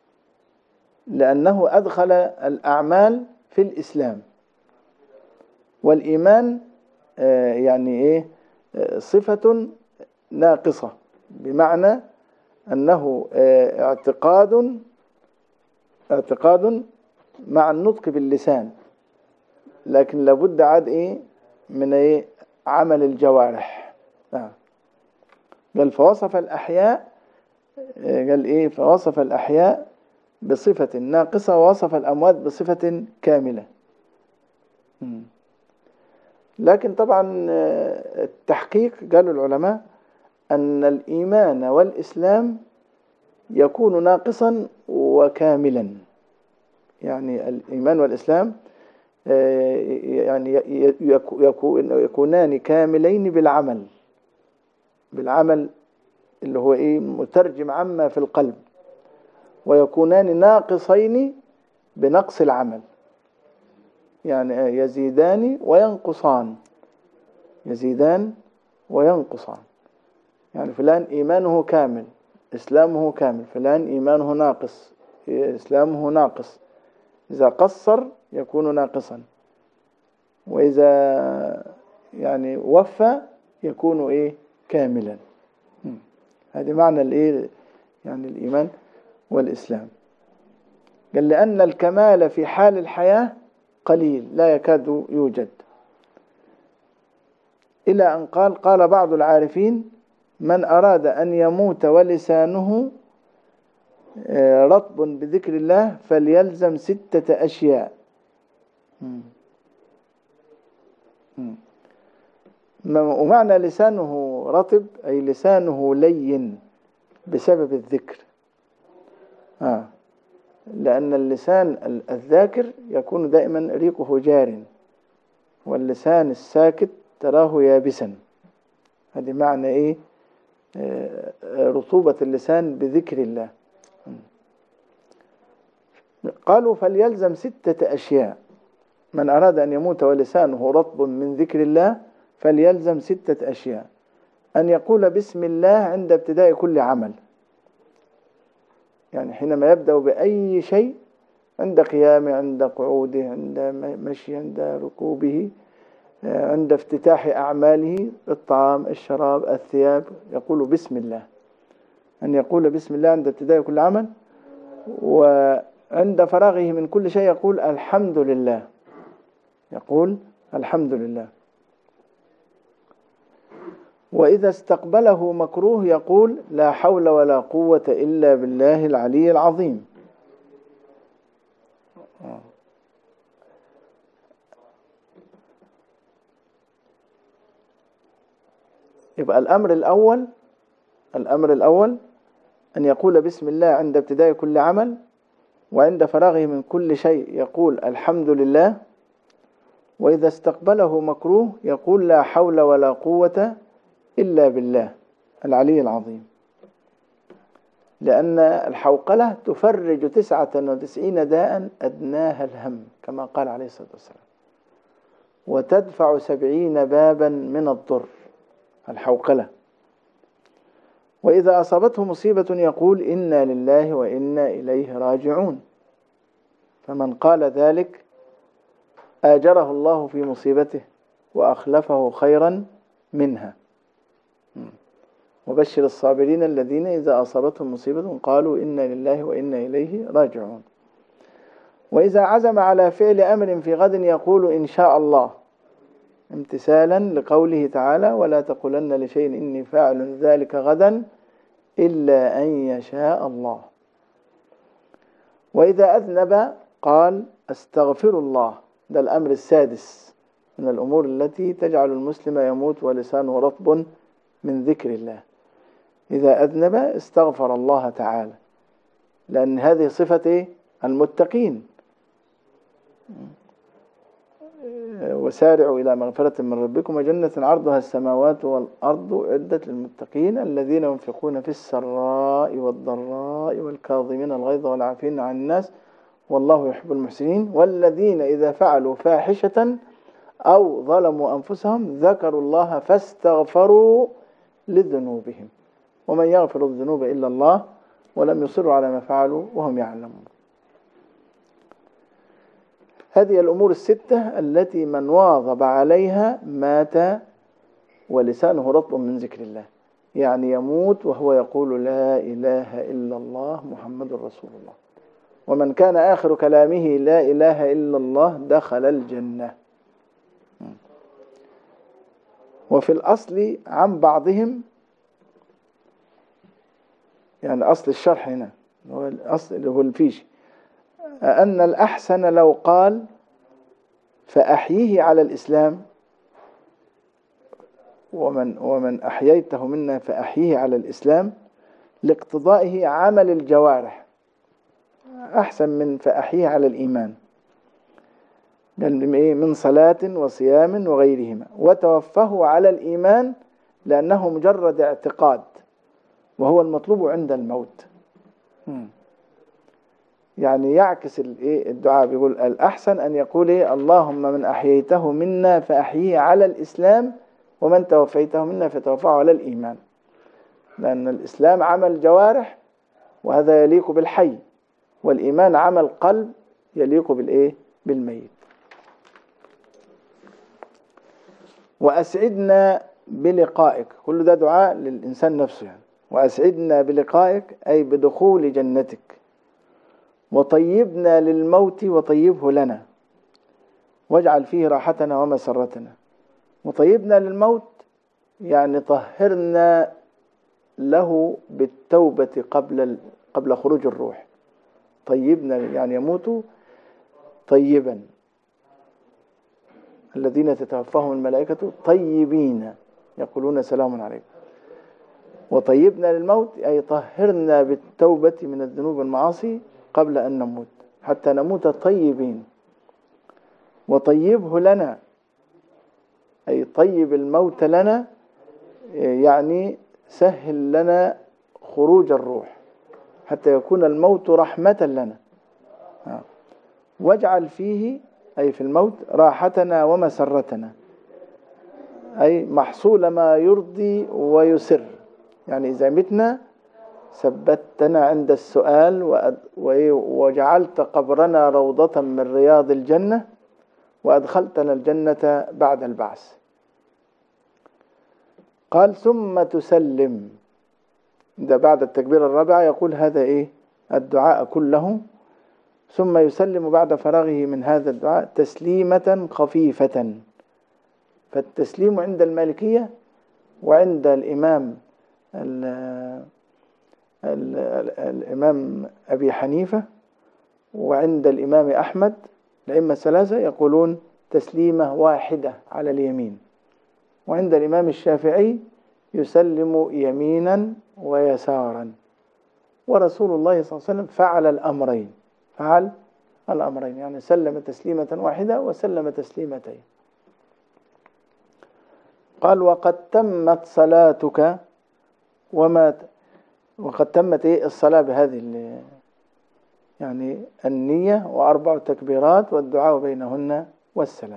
Speaker 2: لأنه أدخل الأعمال في الإسلام، والإيمان يعني إيه؟ صفة ناقصة، بمعنى أنه اعتقاد اعتقاد مع النطق باللسان، لكن لابد عاد إيه؟ من إيه؟ عمل الجوارح. آه. قال فوصف الأحياء، قال إيه؟ فوصف الأحياء بصفة ناقصة ووصف الأموات بصفة كاملة. م. لكن طبعا التحقيق قالوا العلماء أن الإيمان والإسلام يكون ناقصا وكاملا، يعني الإيمان والإسلام يعني يكونان كاملين بالعمل، بالعمل اللي هو إيه؟ مترجم عما في القلب، ويكونان ناقصين بنقص العمل، يعني يزيدان وينقصان، يزيدان وينقصان. يعني فلان إيمانه كامل إسلامه كامل، فلان إيمانه ناقص إسلامه ناقص. إذا قصر يكون ناقصا، وإذا يعني وفى يكون إيه؟ كاملا. هذا معنى الإيه؟ يعني الإيمان والإسلام. قال لأن الكمال في حال الحياة قليل لا يكاد يوجد، إلى أن قال قال بعض العارفين من أراد أن يموت ولسانه رطب بذكر الله فليلزم ستة أشياء. ومعنى لسانه رطب أي لسانه لين بسبب الذكر. آه. لأن اللسان الذاكر يكون دائما ريقه جار، واللسان الساكت تراه يابسا. هذه معنى إيه؟ آه رطوبة اللسان بذكر الله. قالوا فليلزم ستة أشياء، من أراد أن يموت ولسانه رطب من ذكر الله فليلزم ستة أشياء: أن يقول بسم الله عند ابتداء كل عمل، يعني حينما يبدأ بأي شيء، عند قيامه عند قعوده عند مشي عند ركوبه عند افتتاح أعماله الطعام الشراب الثياب، يقول بسم الله. أن يقول بسم الله عند ابتداء كل عمل، وعند فراغه من كل شيء يقول الحمد لله، يقول الحمد لله. وإذا استقبله مكروه يقول لا حول ولا قوة إلا بالله العلي العظيم. يبقى الأمر الأول الأمر الأول أن يقول بسم الله عند ابتداء كل عمل، وعند فراغه من كل شيء يقول الحمد لله. وإذا استقبله مكروه يقول لا حول ولا قوة إلا بالله العلي العظيم، لأن الحوقلة تفرج تسعة وتسعين داء أدناها الهم كما قال عليه الصلاة والسلام، وتدفع سبعين بابا من الضر الحوقلة. وإذا أصابته مصيبة يقول إنا لله وإنا إليه راجعون، فمن قال ذلك آجره الله في مصيبته وأخلفه خيرا منها. وبشر الصابرين الذين إذا أصابتهم مصيبة قالوا إنا لله وإنا إليه راجعون. وإذا عزم على فعل أمر في غد يقول إن شاء الله، امتثالا لقوله تعالى ولا تقولن لشيء إني فاعل ذلك غدا إلا أن يشاء الله. وإذا أذنب قال أستغفر الله. ده الأمر السادس من الأمور التي تجعل المسلم يموت ولسانه رطب من ذكر الله. إذا أذنب استغفر الله تعالى، لأن هذه صفة المتقين. وسارعوا إلى مغفرة من ربكم وجنة عرضها السماوات والأرض أعدت للمتقين الذين ينفقون في السراء والضراء والكاظمين الغيظ والعافين عن الناس والله يحب المحسنين والذين إذا فعلوا فاحشة أو ظلموا أنفسهم ذكروا الله فاستغفروا لذنوبهم ومن يغفر الذنوب إلا الله ولم يصروا على ما فعلوا وهم يعلمون. هذه الأمور الستة التي من واظب عليها مات ولسانه رطب من ذكر الله، يعني يموت وهو يقول لا إله إلا الله محمد رسول الله. ومن كان آخر كلامه لا إله إلا الله دخل الجنة. وفي الأصل عن بعضهم، يعني أصل الشرح هنا هو الأصل اللي هو الفيش، أن الأحسن لو قال فأحييه على الإسلام ومن, ومن أحييته منا فأحييه على الإسلام لاقتضائه عمل الجوارح أحسن من فأحييه على الإيمان من صلاة وصيام وغيرهما، وتوفه على الإيمان لأنه مجرد اعتقاد وهو المطلوب عند الموت. يعني يعكس الدعاء، بيقول الأحسن أن يقول اللهم من أحييته منا فأحييه على الإسلام ومن توفيته منا فتوفاه على الإيمان، لأن الإسلام عمل جوارح وهذا يليق بالحي، والإيمان عمل قلب يليق بالإيه؟ بالميت. وأسعدنا بلقائك، كل ده دعاء للإنسان نفسه يعني. وأسعدنا بلقائك أي بدخول جنتك، وطيبنا للموت وطيبه لنا، واجعل فيه راحتنا ومسرتنا. وطيبنا للموت يعني طهرنا له بالتوبة قبل قبل خروج الروح. طيبنا يعني يموت طيبا، الذين تتوفاهم الملائكة طيبين يقولون سلام عليكم. وطيبنا للموت أي طهرنا بالتوبة من الذنوب والمعاصي قبل أن نموت حتى نموت طيبين. وطيبه لنا أي طيب الموت لنا، يعني سهل لنا خروج الروح حتى يكون الموت رحمة لنا. واجعل فيه أي في الموت راحتنا ومسرتنا، أي محصول ما يرضي ويسر. يعني إذا متنا ثبتنا عند السؤال وجعلت قبرنا روضة من رياض الجنة وأدخلتنا الجنة بعد البعث. قال ثم تسلم، ده بعد التكبير الرابعة يقول هذا إيه الدعاء كله، ثم يسلم بعد فراغه من هذا الدعاء تسليمة خفيفة. فالتسليم عند المالكية وعند الإمام ال ال الإمام أبي حنيفة وعند الإمام أحمد الأئمة الثلاثة يقولون تسليمة واحدة على اليمين. وعند الإمام الشافعي يسلم يمينا ويسارا. ورسول الله صلى الله عليه وسلم فعل الأمرين فعل الأمرين يعني سلم تسليمة واحدة وسلم تسليمتين. قال وقد تمت صلاتك وما وقد تمت إيه الصلاة بهذه يعني النية وأربع تكبيرات والدعاء بينهن والسلام.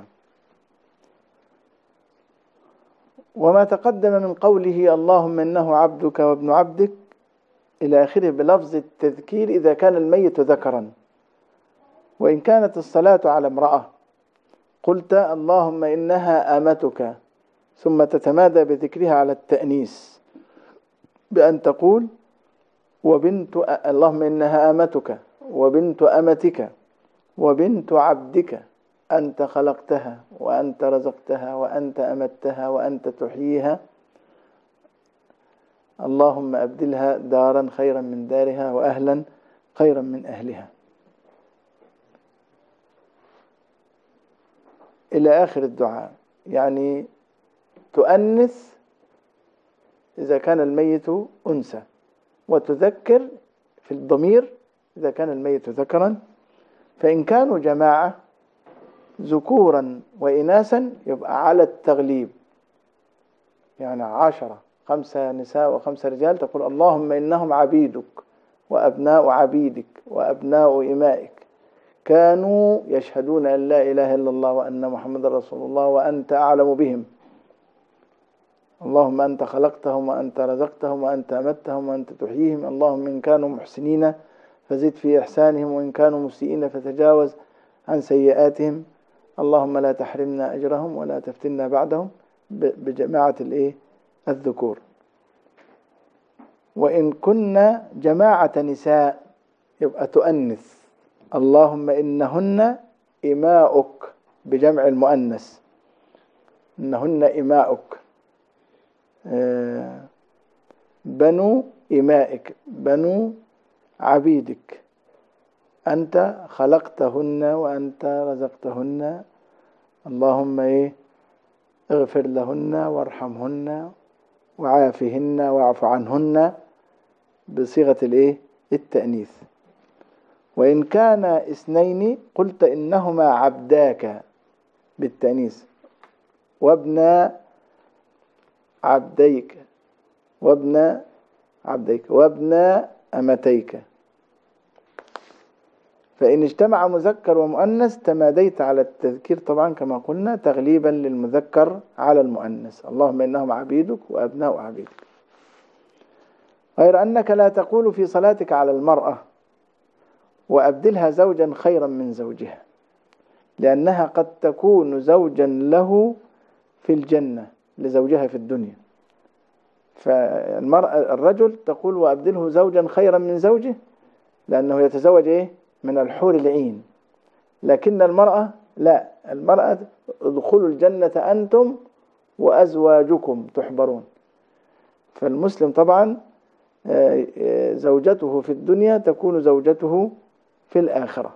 Speaker 2: وما تقدم من قوله اللهم إنه عبدك وابن عبدك إلى آخره بلفظ التذكير إذا كان الميت ذكرا. وإن كانت الصلاة على امرأة قلت اللهم إنها أمتك، ثم تتمادى بذكرها على التأنيس بأن تقول وبنت اللهم إنها أمتك وبنت أمتك وبنت عبدك أنت خلقتها وأنت رزقتها وأنت أمتها وأنت تحييها، اللهم أبدلها دارا خيرا من دارها وأهلا خيرا من أهلها. إلى آخر الدعاء، يعني تؤنث إذا كان الميت أنثى، وتذكر في الضمير إذا كان الميت ذكرا. فإن كانوا جماعة ذكورا وإناثا يبقى على التغليب، يعني عشرة، خمسة نساء وخمسة رجال، تقول اللهم إنهم عبيدك وأبناء عبيدك وأبناء إمائك كانوا يشهدون أن لا إله إلا الله وأن محمد رسول الله وأنت أعلم بهم. اللهم أنت خلقتهم وأنت رزقتهم وأنت أمتهم وأنت تحييهم. اللهم إن كانوا محسنين فزد في إحسانهم وإن كانوا مسيئين فتجاوز عن سيئاتهم. اللهم لا تحرمنا أجرهم ولا تفتنا بعدهم، بجماعة الإيه الذكور. وإن كنا جماعة نساء يبقى تؤنث، اللهم إنهن إماؤك بجمع المؤنث، إنهن إماؤك، بنو إمائك، بنو عبيدك، أنت خلقتهن وأنت رزقتهن. اللهم إيه اغفر لهن وارحمهن وعافهن واعف عنهن بصيغة الإيه التأنيث. وإن كان اثنين قلت إنهما عبداك بالتأنيث، وابن عبديك وابن عبديك وابن أمتيك. فإن اجتمع مذكر ومؤنث تماديت على التذكير طبعا كما قلنا تغليبا للمذكر على المؤنث، اللهم إنهم عبيدك وأبناء عبيدك. غير أنك لا تقول في صلاتك على المرأة وأبدلها زوجا خيرا من زوجها، لأنها قد تكون زوجا له في الجنة لزوجها في الدنيا. فالمرأة الرجل تقول وأبدله زوجا خيرا من زوجه لأنه يتزوج إيه من الحور العين، لكن المرأة لا، المرأة ادخلوا الجنة أنتم وأزواجكم تحبرون. فالمسلم طبعا زوجته في الدنيا تكون زوجته في الآخرة.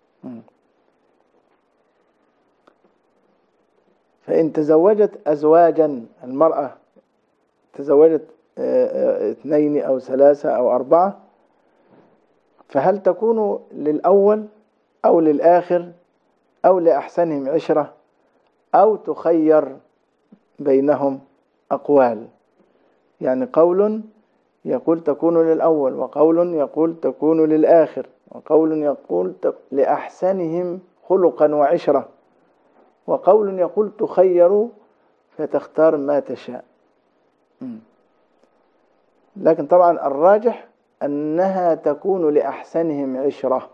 Speaker 2: فإن تزوجت أزواجا، المرأة تزوجت اثنين أو ثلاثة أو أربعة، فهل تكون للأول أو للآخر أو لأحسنهم عشرة أو تخير بينهم أقوال؟ يعني قول يقول تكون للأول، وقول يقول تكون للآخر، وقول يقول لأحسنهم خلقا وعشرة، وقول يقول تخير فتختار ما تشاء. لكن طبعا الراجح أنها تكون لأحسنهم عشرة،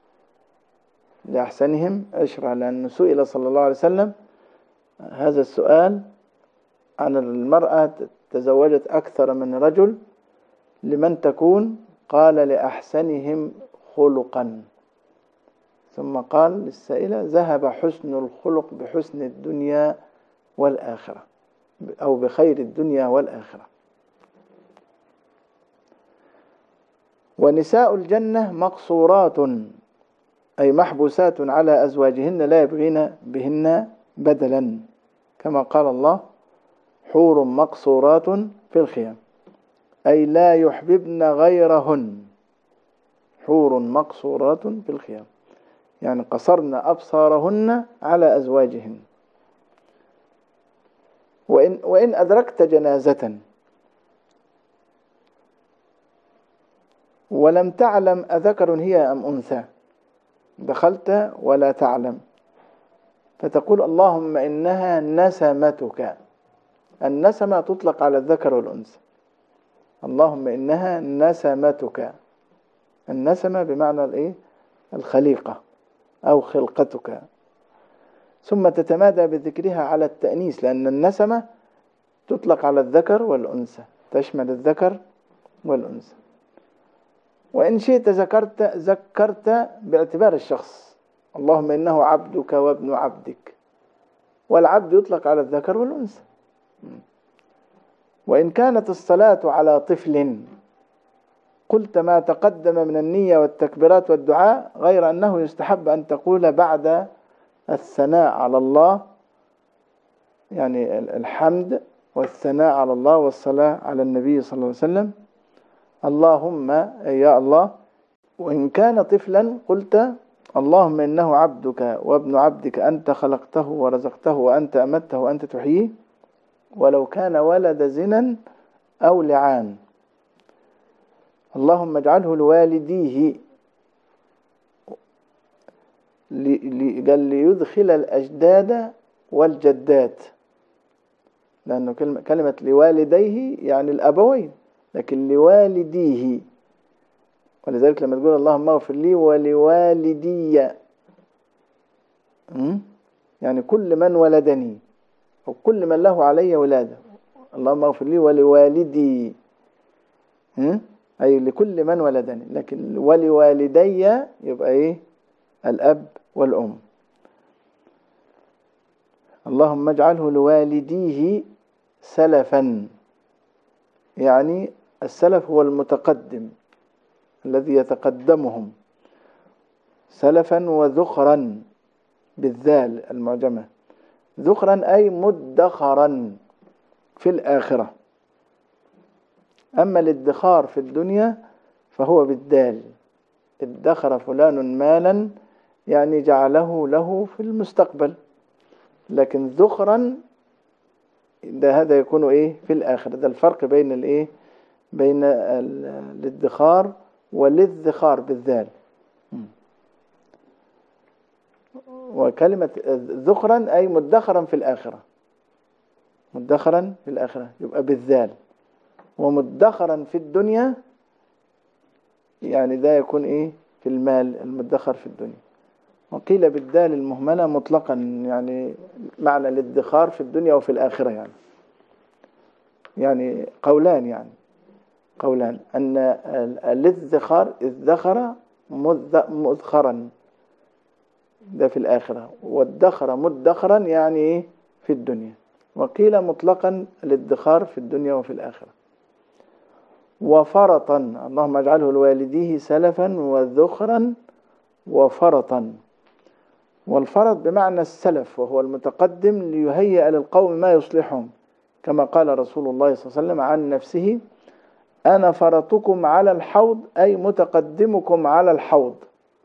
Speaker 2: لأحسنهم عشرة، لأنه سئل صلى الله عليه وسلم هذا السؤال عن المرأة تزوجت أكثر من رجل لمن تكون؟ قال لأحسنهم خلقا، ثم قال للسائلة ذهب حسن الخلق بحسن الدنيا والآخرة، أو بخير الدنيا والآخرة. ونساء الجنة مقصورات أي محبوسات على أزواجهن لا يبغين بهن بدلا، كما قال الله حور مقصورات في الخيام، أي لا يحببن غيرهن، حور مقصورات في الخيام، يعني قصرن أبصارهن على أزواجهن. وإن, وإن أدركت جنازة ولم تعلم أذكر هي أم أنثى، دخلت ولا تعلم، فتقول اللهم إنها نسمتك. النسمة تطلق على الذكر والأنثى، اللهم إنها نسمتك، النسمة بمعنى الإيه الخليقة أو خلقتك. ثم تتمادى بذكرها على التأنيث، لأن النسمة تطلق على الذكر والأنثى، تشمل الذكر والأنثى. وإن شئت ذكرت ذكرت باعتبار الشخص، اللهم إنه عبدك وابن عبدك، والعبد يطلق على الذكر والأنثى. وإن كانت الصلاة على طفل قلت ما تقدم من النية والتكبيرات والدعاء، غير أنه يستحب أن تقول بعد الثناء على الله يعني الحمد والثناء على الله والصلاة على النبي صلى الله عليه وسلم. اللهم يا الله، وإن كان طفلا قلت اللهم إنه عبدك وابن عبدك، أنت خلقته ورزقته وأنت أمته وأنت تحييه، ولو كان ولد زنا أو لعان. اللهم اجعله لوالديه، قال ليدخل الأجداد والجدات، لأنه كلمة, كلمة لوالديه يعني الأبوين، لكن لوالديه، ولذلك لما تقول اللهم اغفر لي ولوالدي، يعني كل من ولدني أو كل من له علي ولادة، اللهم اغفر لي ولوالدي، أي لكل من ولدني، لكن ولوالدي يبقى إيه؟ الأب والأم. اللهم اجعله لوالديه سلفا، يعني السلف هو المتقدم الذي يتقدمهم، سلفا وذخرا بالذال المعجمة، ذخرا أي مدخرا في الآخرة. أما الادخار في الدنيا فهو بالدال، ادخر فلان مالا يعني جعله له في المستقبل، لكن ذخرا ده هذا يكون إيه؟ في الآخرة. ده الفرق بين الإيه؟ بين الادخار والادخار بالذال. وكلمة ذخرا أي مدخرا في الآخرة، مدخرا في الآخرة يبقى بالذال، ومدخرا في الدنيا يعني ده يكون إيه؟ في المال المدخر في الدنيا. وقيل بالدال المهملة مطلقا، يعني معنى الادخار في الدنيا وفي الآخرة، يعني يعني قولان، يعني قولان أن الادخار ادخر مدخرا ده في الآخرة، والدخر مدخرا يعني إيه؟ في الدنيا. وقيل مطلقا الادخار في الدنيا وفي الآخرة. وفرطا، اللهم اجعله لوالديه سلفا وذخرا وفرطا. والفرط بمعنى السلف، وهو المتقدم ليهيئ للقوم ما يصلحهم، كما قال رسول الله صلى الله عليه وسلم عن نفسه: أنا فرطكم على الحوض، أي متقدمكم على الحوض.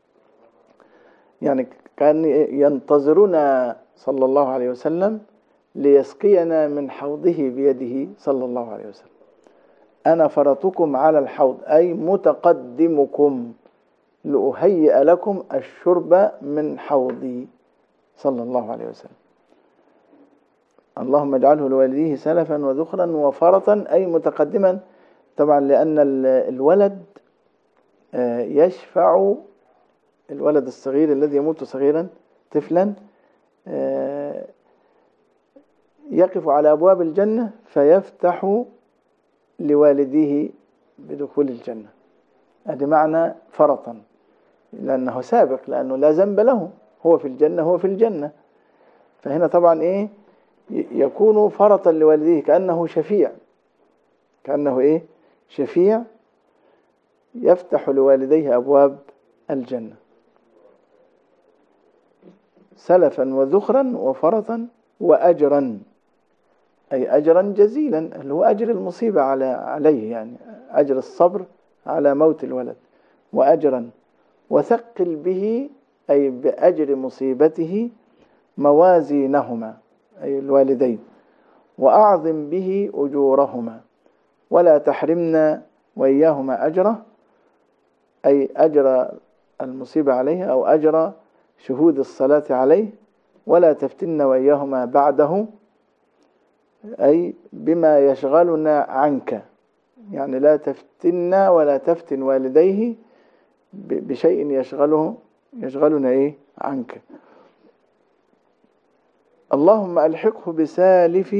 Speaker 2: يعني كان ينتظرنا صلى الله عليه وسلم ليسقينا من حوضه بيده صلى الله عليه وسلم. أنا فرطكم على الحوض أي متقدمكم لأهيئ لكم الشرب من حوضي صلى الله عليه وسلم. اللهم اجعله لوالديه سلفا وذخرا وفرطا أي متقدما، طبعا لأن الولد يشفع، الولد الصغير الذي يموت صغيرا طفلا يقف على أبواب الجنة فيفتح لوالديه بدخول الجنة. هذا معنى فرطا، لأنه سابق، لأنه لا ذنب له، هو في الجنة هو في الجنة. فهنا طبعا إيه؟ يكون فرطا لوالديه، كأنه شفيع، كأنه إيه؟ شفيع يفتح لوالديه أبواب الجنة. سلفا وذخرا وفرطا وأجرا، أي أجرا جزيلا، اللي هو أجر المصيبة على عليه، يعني أجر الصبر على موت الولد. وأجرا وثقل به أي بأجر مصيبته موازينهما أي الوالدين، وأعظم به أجورهما، ولا تحرمنا وإياهما أجره، أي أجر المصيبة عليه أو أجر شهود الصلاة عليه، ولا تفتنا وإياهما بعده، أي بما يشغلنا عنك، يعني لا تفتنا ولا تفتن والديه بشيء يشغله يشغلنا إيه؟ عنك. اللهم ألحقه بسالف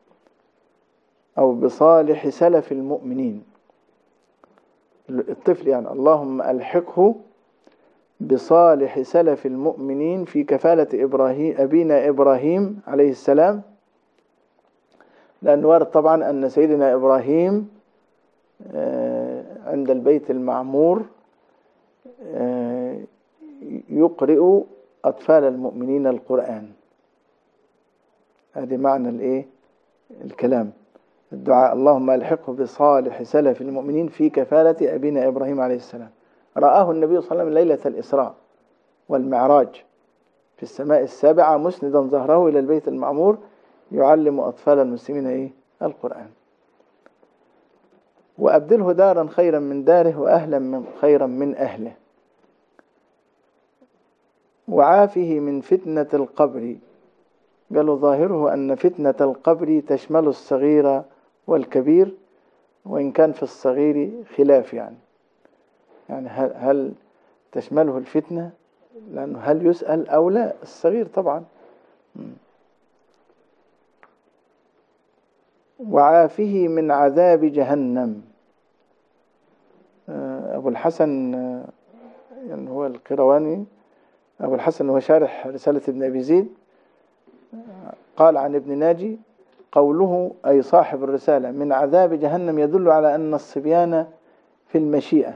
Speaker 2: أو بصالح سلف المؤمنين، الطفل يعني، اللهم ألحقه بصالح سلف المؤمنين في كفالة إبراهيم أبينا إبراهيم عليه السلام، لأن وارد طبعا أن سيدنا إبراهيم عند البيت المعمور يقرئ أطفال المؤمنين القرآن، هذه معنى الإيه الكلام الدعاء. اللهم ألحقه بصالح سلف المؤمنين في كفالة أبينا إبراهيم عليه السلام. رآه النبي صلى الله عليه وسلم ليلة الإسراء والمعراج في السماء السابعة مسندا ظهره إلى البيت المعمور يعلم أطفال المسلمين إيه القرآن. وأبدله دارا خيرا من داره وأهلا من خيرا من أهله وعافه من فتنة القبر. قالوا ظاهره أن فتنة القبر تشمل الصغير والكبير، وإن كان في الصغير خلاف يعني يعني هل, هل تشمله الفتنة، لأنه هل يسأل أو لا؟ الصغير طبعا. وعافه من عذاب جهنم. أبو الحسن يعني هو القيرواني، أبو الحسن هو شارح رسالة ابن أبي زيد، قال عن ابن ناجي قوله أي صاحب الرسالة من عذاب جهنم يدل على أن الصبيان في المشيئة.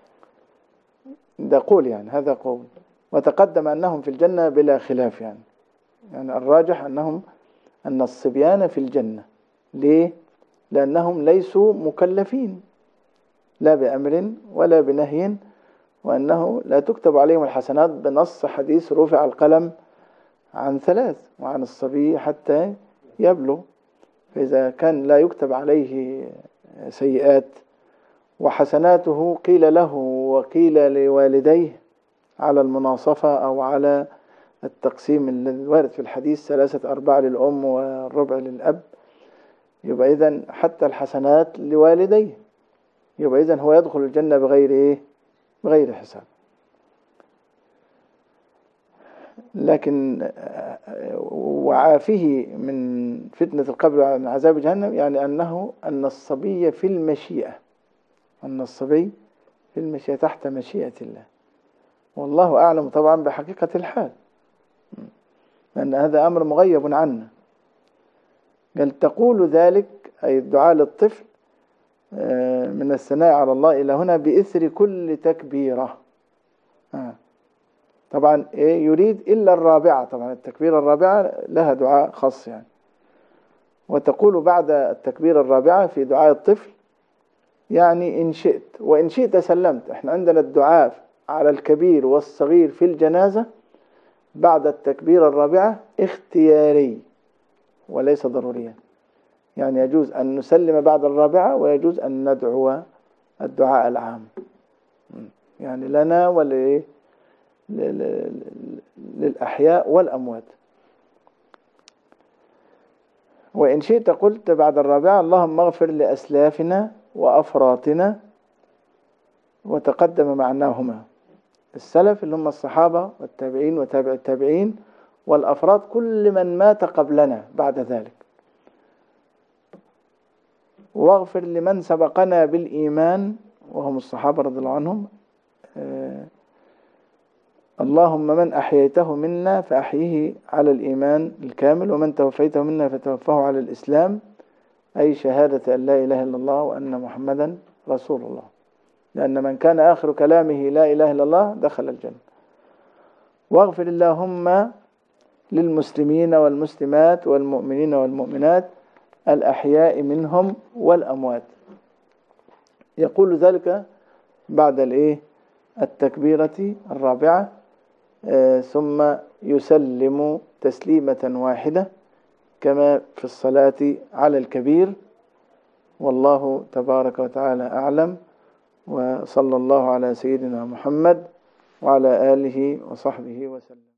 Speaker 2: ده قول يعني هذا قول، وتقدم أنهم في الجنة بلا خلاف يعني يعني الراجح أنهم أن الصبيان في الجنة. ليه؟ لأنهم ليسوا مكلفين لا بأمر ولا بنهي، وأنه لا تكتب عليهم الحسنات بنص حديث رفع القلم عن ثلاث وعن الصبي حتى يبلغ. فإذا كان لا يكتب عليه سيئات وحسناته قيل له وقيل لوالديه على المناصفة أو على التقسيم الوارد في الحديث ثلاثة أرباع للأم والربع للأب، يبقى إذن حتى الحسنات لوالديه، يبقى إذن هو يدخل الجنة بغير إيه؟ بغير حساب. لكن وعافه من فتنة القبر وعن عذاب جهنم يعني أنه أن الصبي في المشيئة، أن الصبي في المشيئة تحت مشيئة الله، والله أعلم طبعا بحقيقة الحال، لأن هذا أمر مغيب عنا. قال تقول ذلك أي الدعاء للطفل من الثناء على الله إلى هنا بإثر كل تكبيرة. طبعا إيه يريد إلا الرابعة، طبعا التكبيرة الرابعة لها دعاء خاص يعني. وتقول بعد التكبيرة الرابعة في دعاء الطفل يعني إن شئت وإن شئت سلمت. احنا عندنا الدعاء على الكبير والصغير في الجنازة بعد التكبيرة الرابعة اختياري وليس ضروريا، يعني يجوز أن نسلم بعد الرابعة ويجوز أن ندعو الدعاء العام يعني لنا ولإيه للأحياء والأموات. وإن شئت قلت بعد الرابعة اللهم اغفر لأسلافنا وأفراطنا، وتقدم معناهما السلف اللي هم الصحابة والتابعين وتابع التابعين، والأفراط كل من مات قبلنا بعد ذلك. واغفر لمن سبقنا بالإيمان وهم الصحابة رضي الله عنهم. آه اللهم من أحييته منا فأحيه على الإيمان الكامل، ومن توفيته منا فتوفه على الإسلام، أي شهادة أن لا إله إلا الله وأن محمدا رسول الله، لأن من كان آخر كلامه لا إله إلا الله دخل الجنة. واغفر اللهم للمسلمين والمسلمات والمؤمنين والمؤمنات الأحياء منهم والأموات. يقول ذلك بعد الإيه التكبيرة الرابعة، آه ثم يسلم تسليمة واحدة كما في الصلاة على الكبير. والله تبارك وتعالى أعلم، وصلى الله على سيدنا محمد وعلى آله وصحبه وسلم.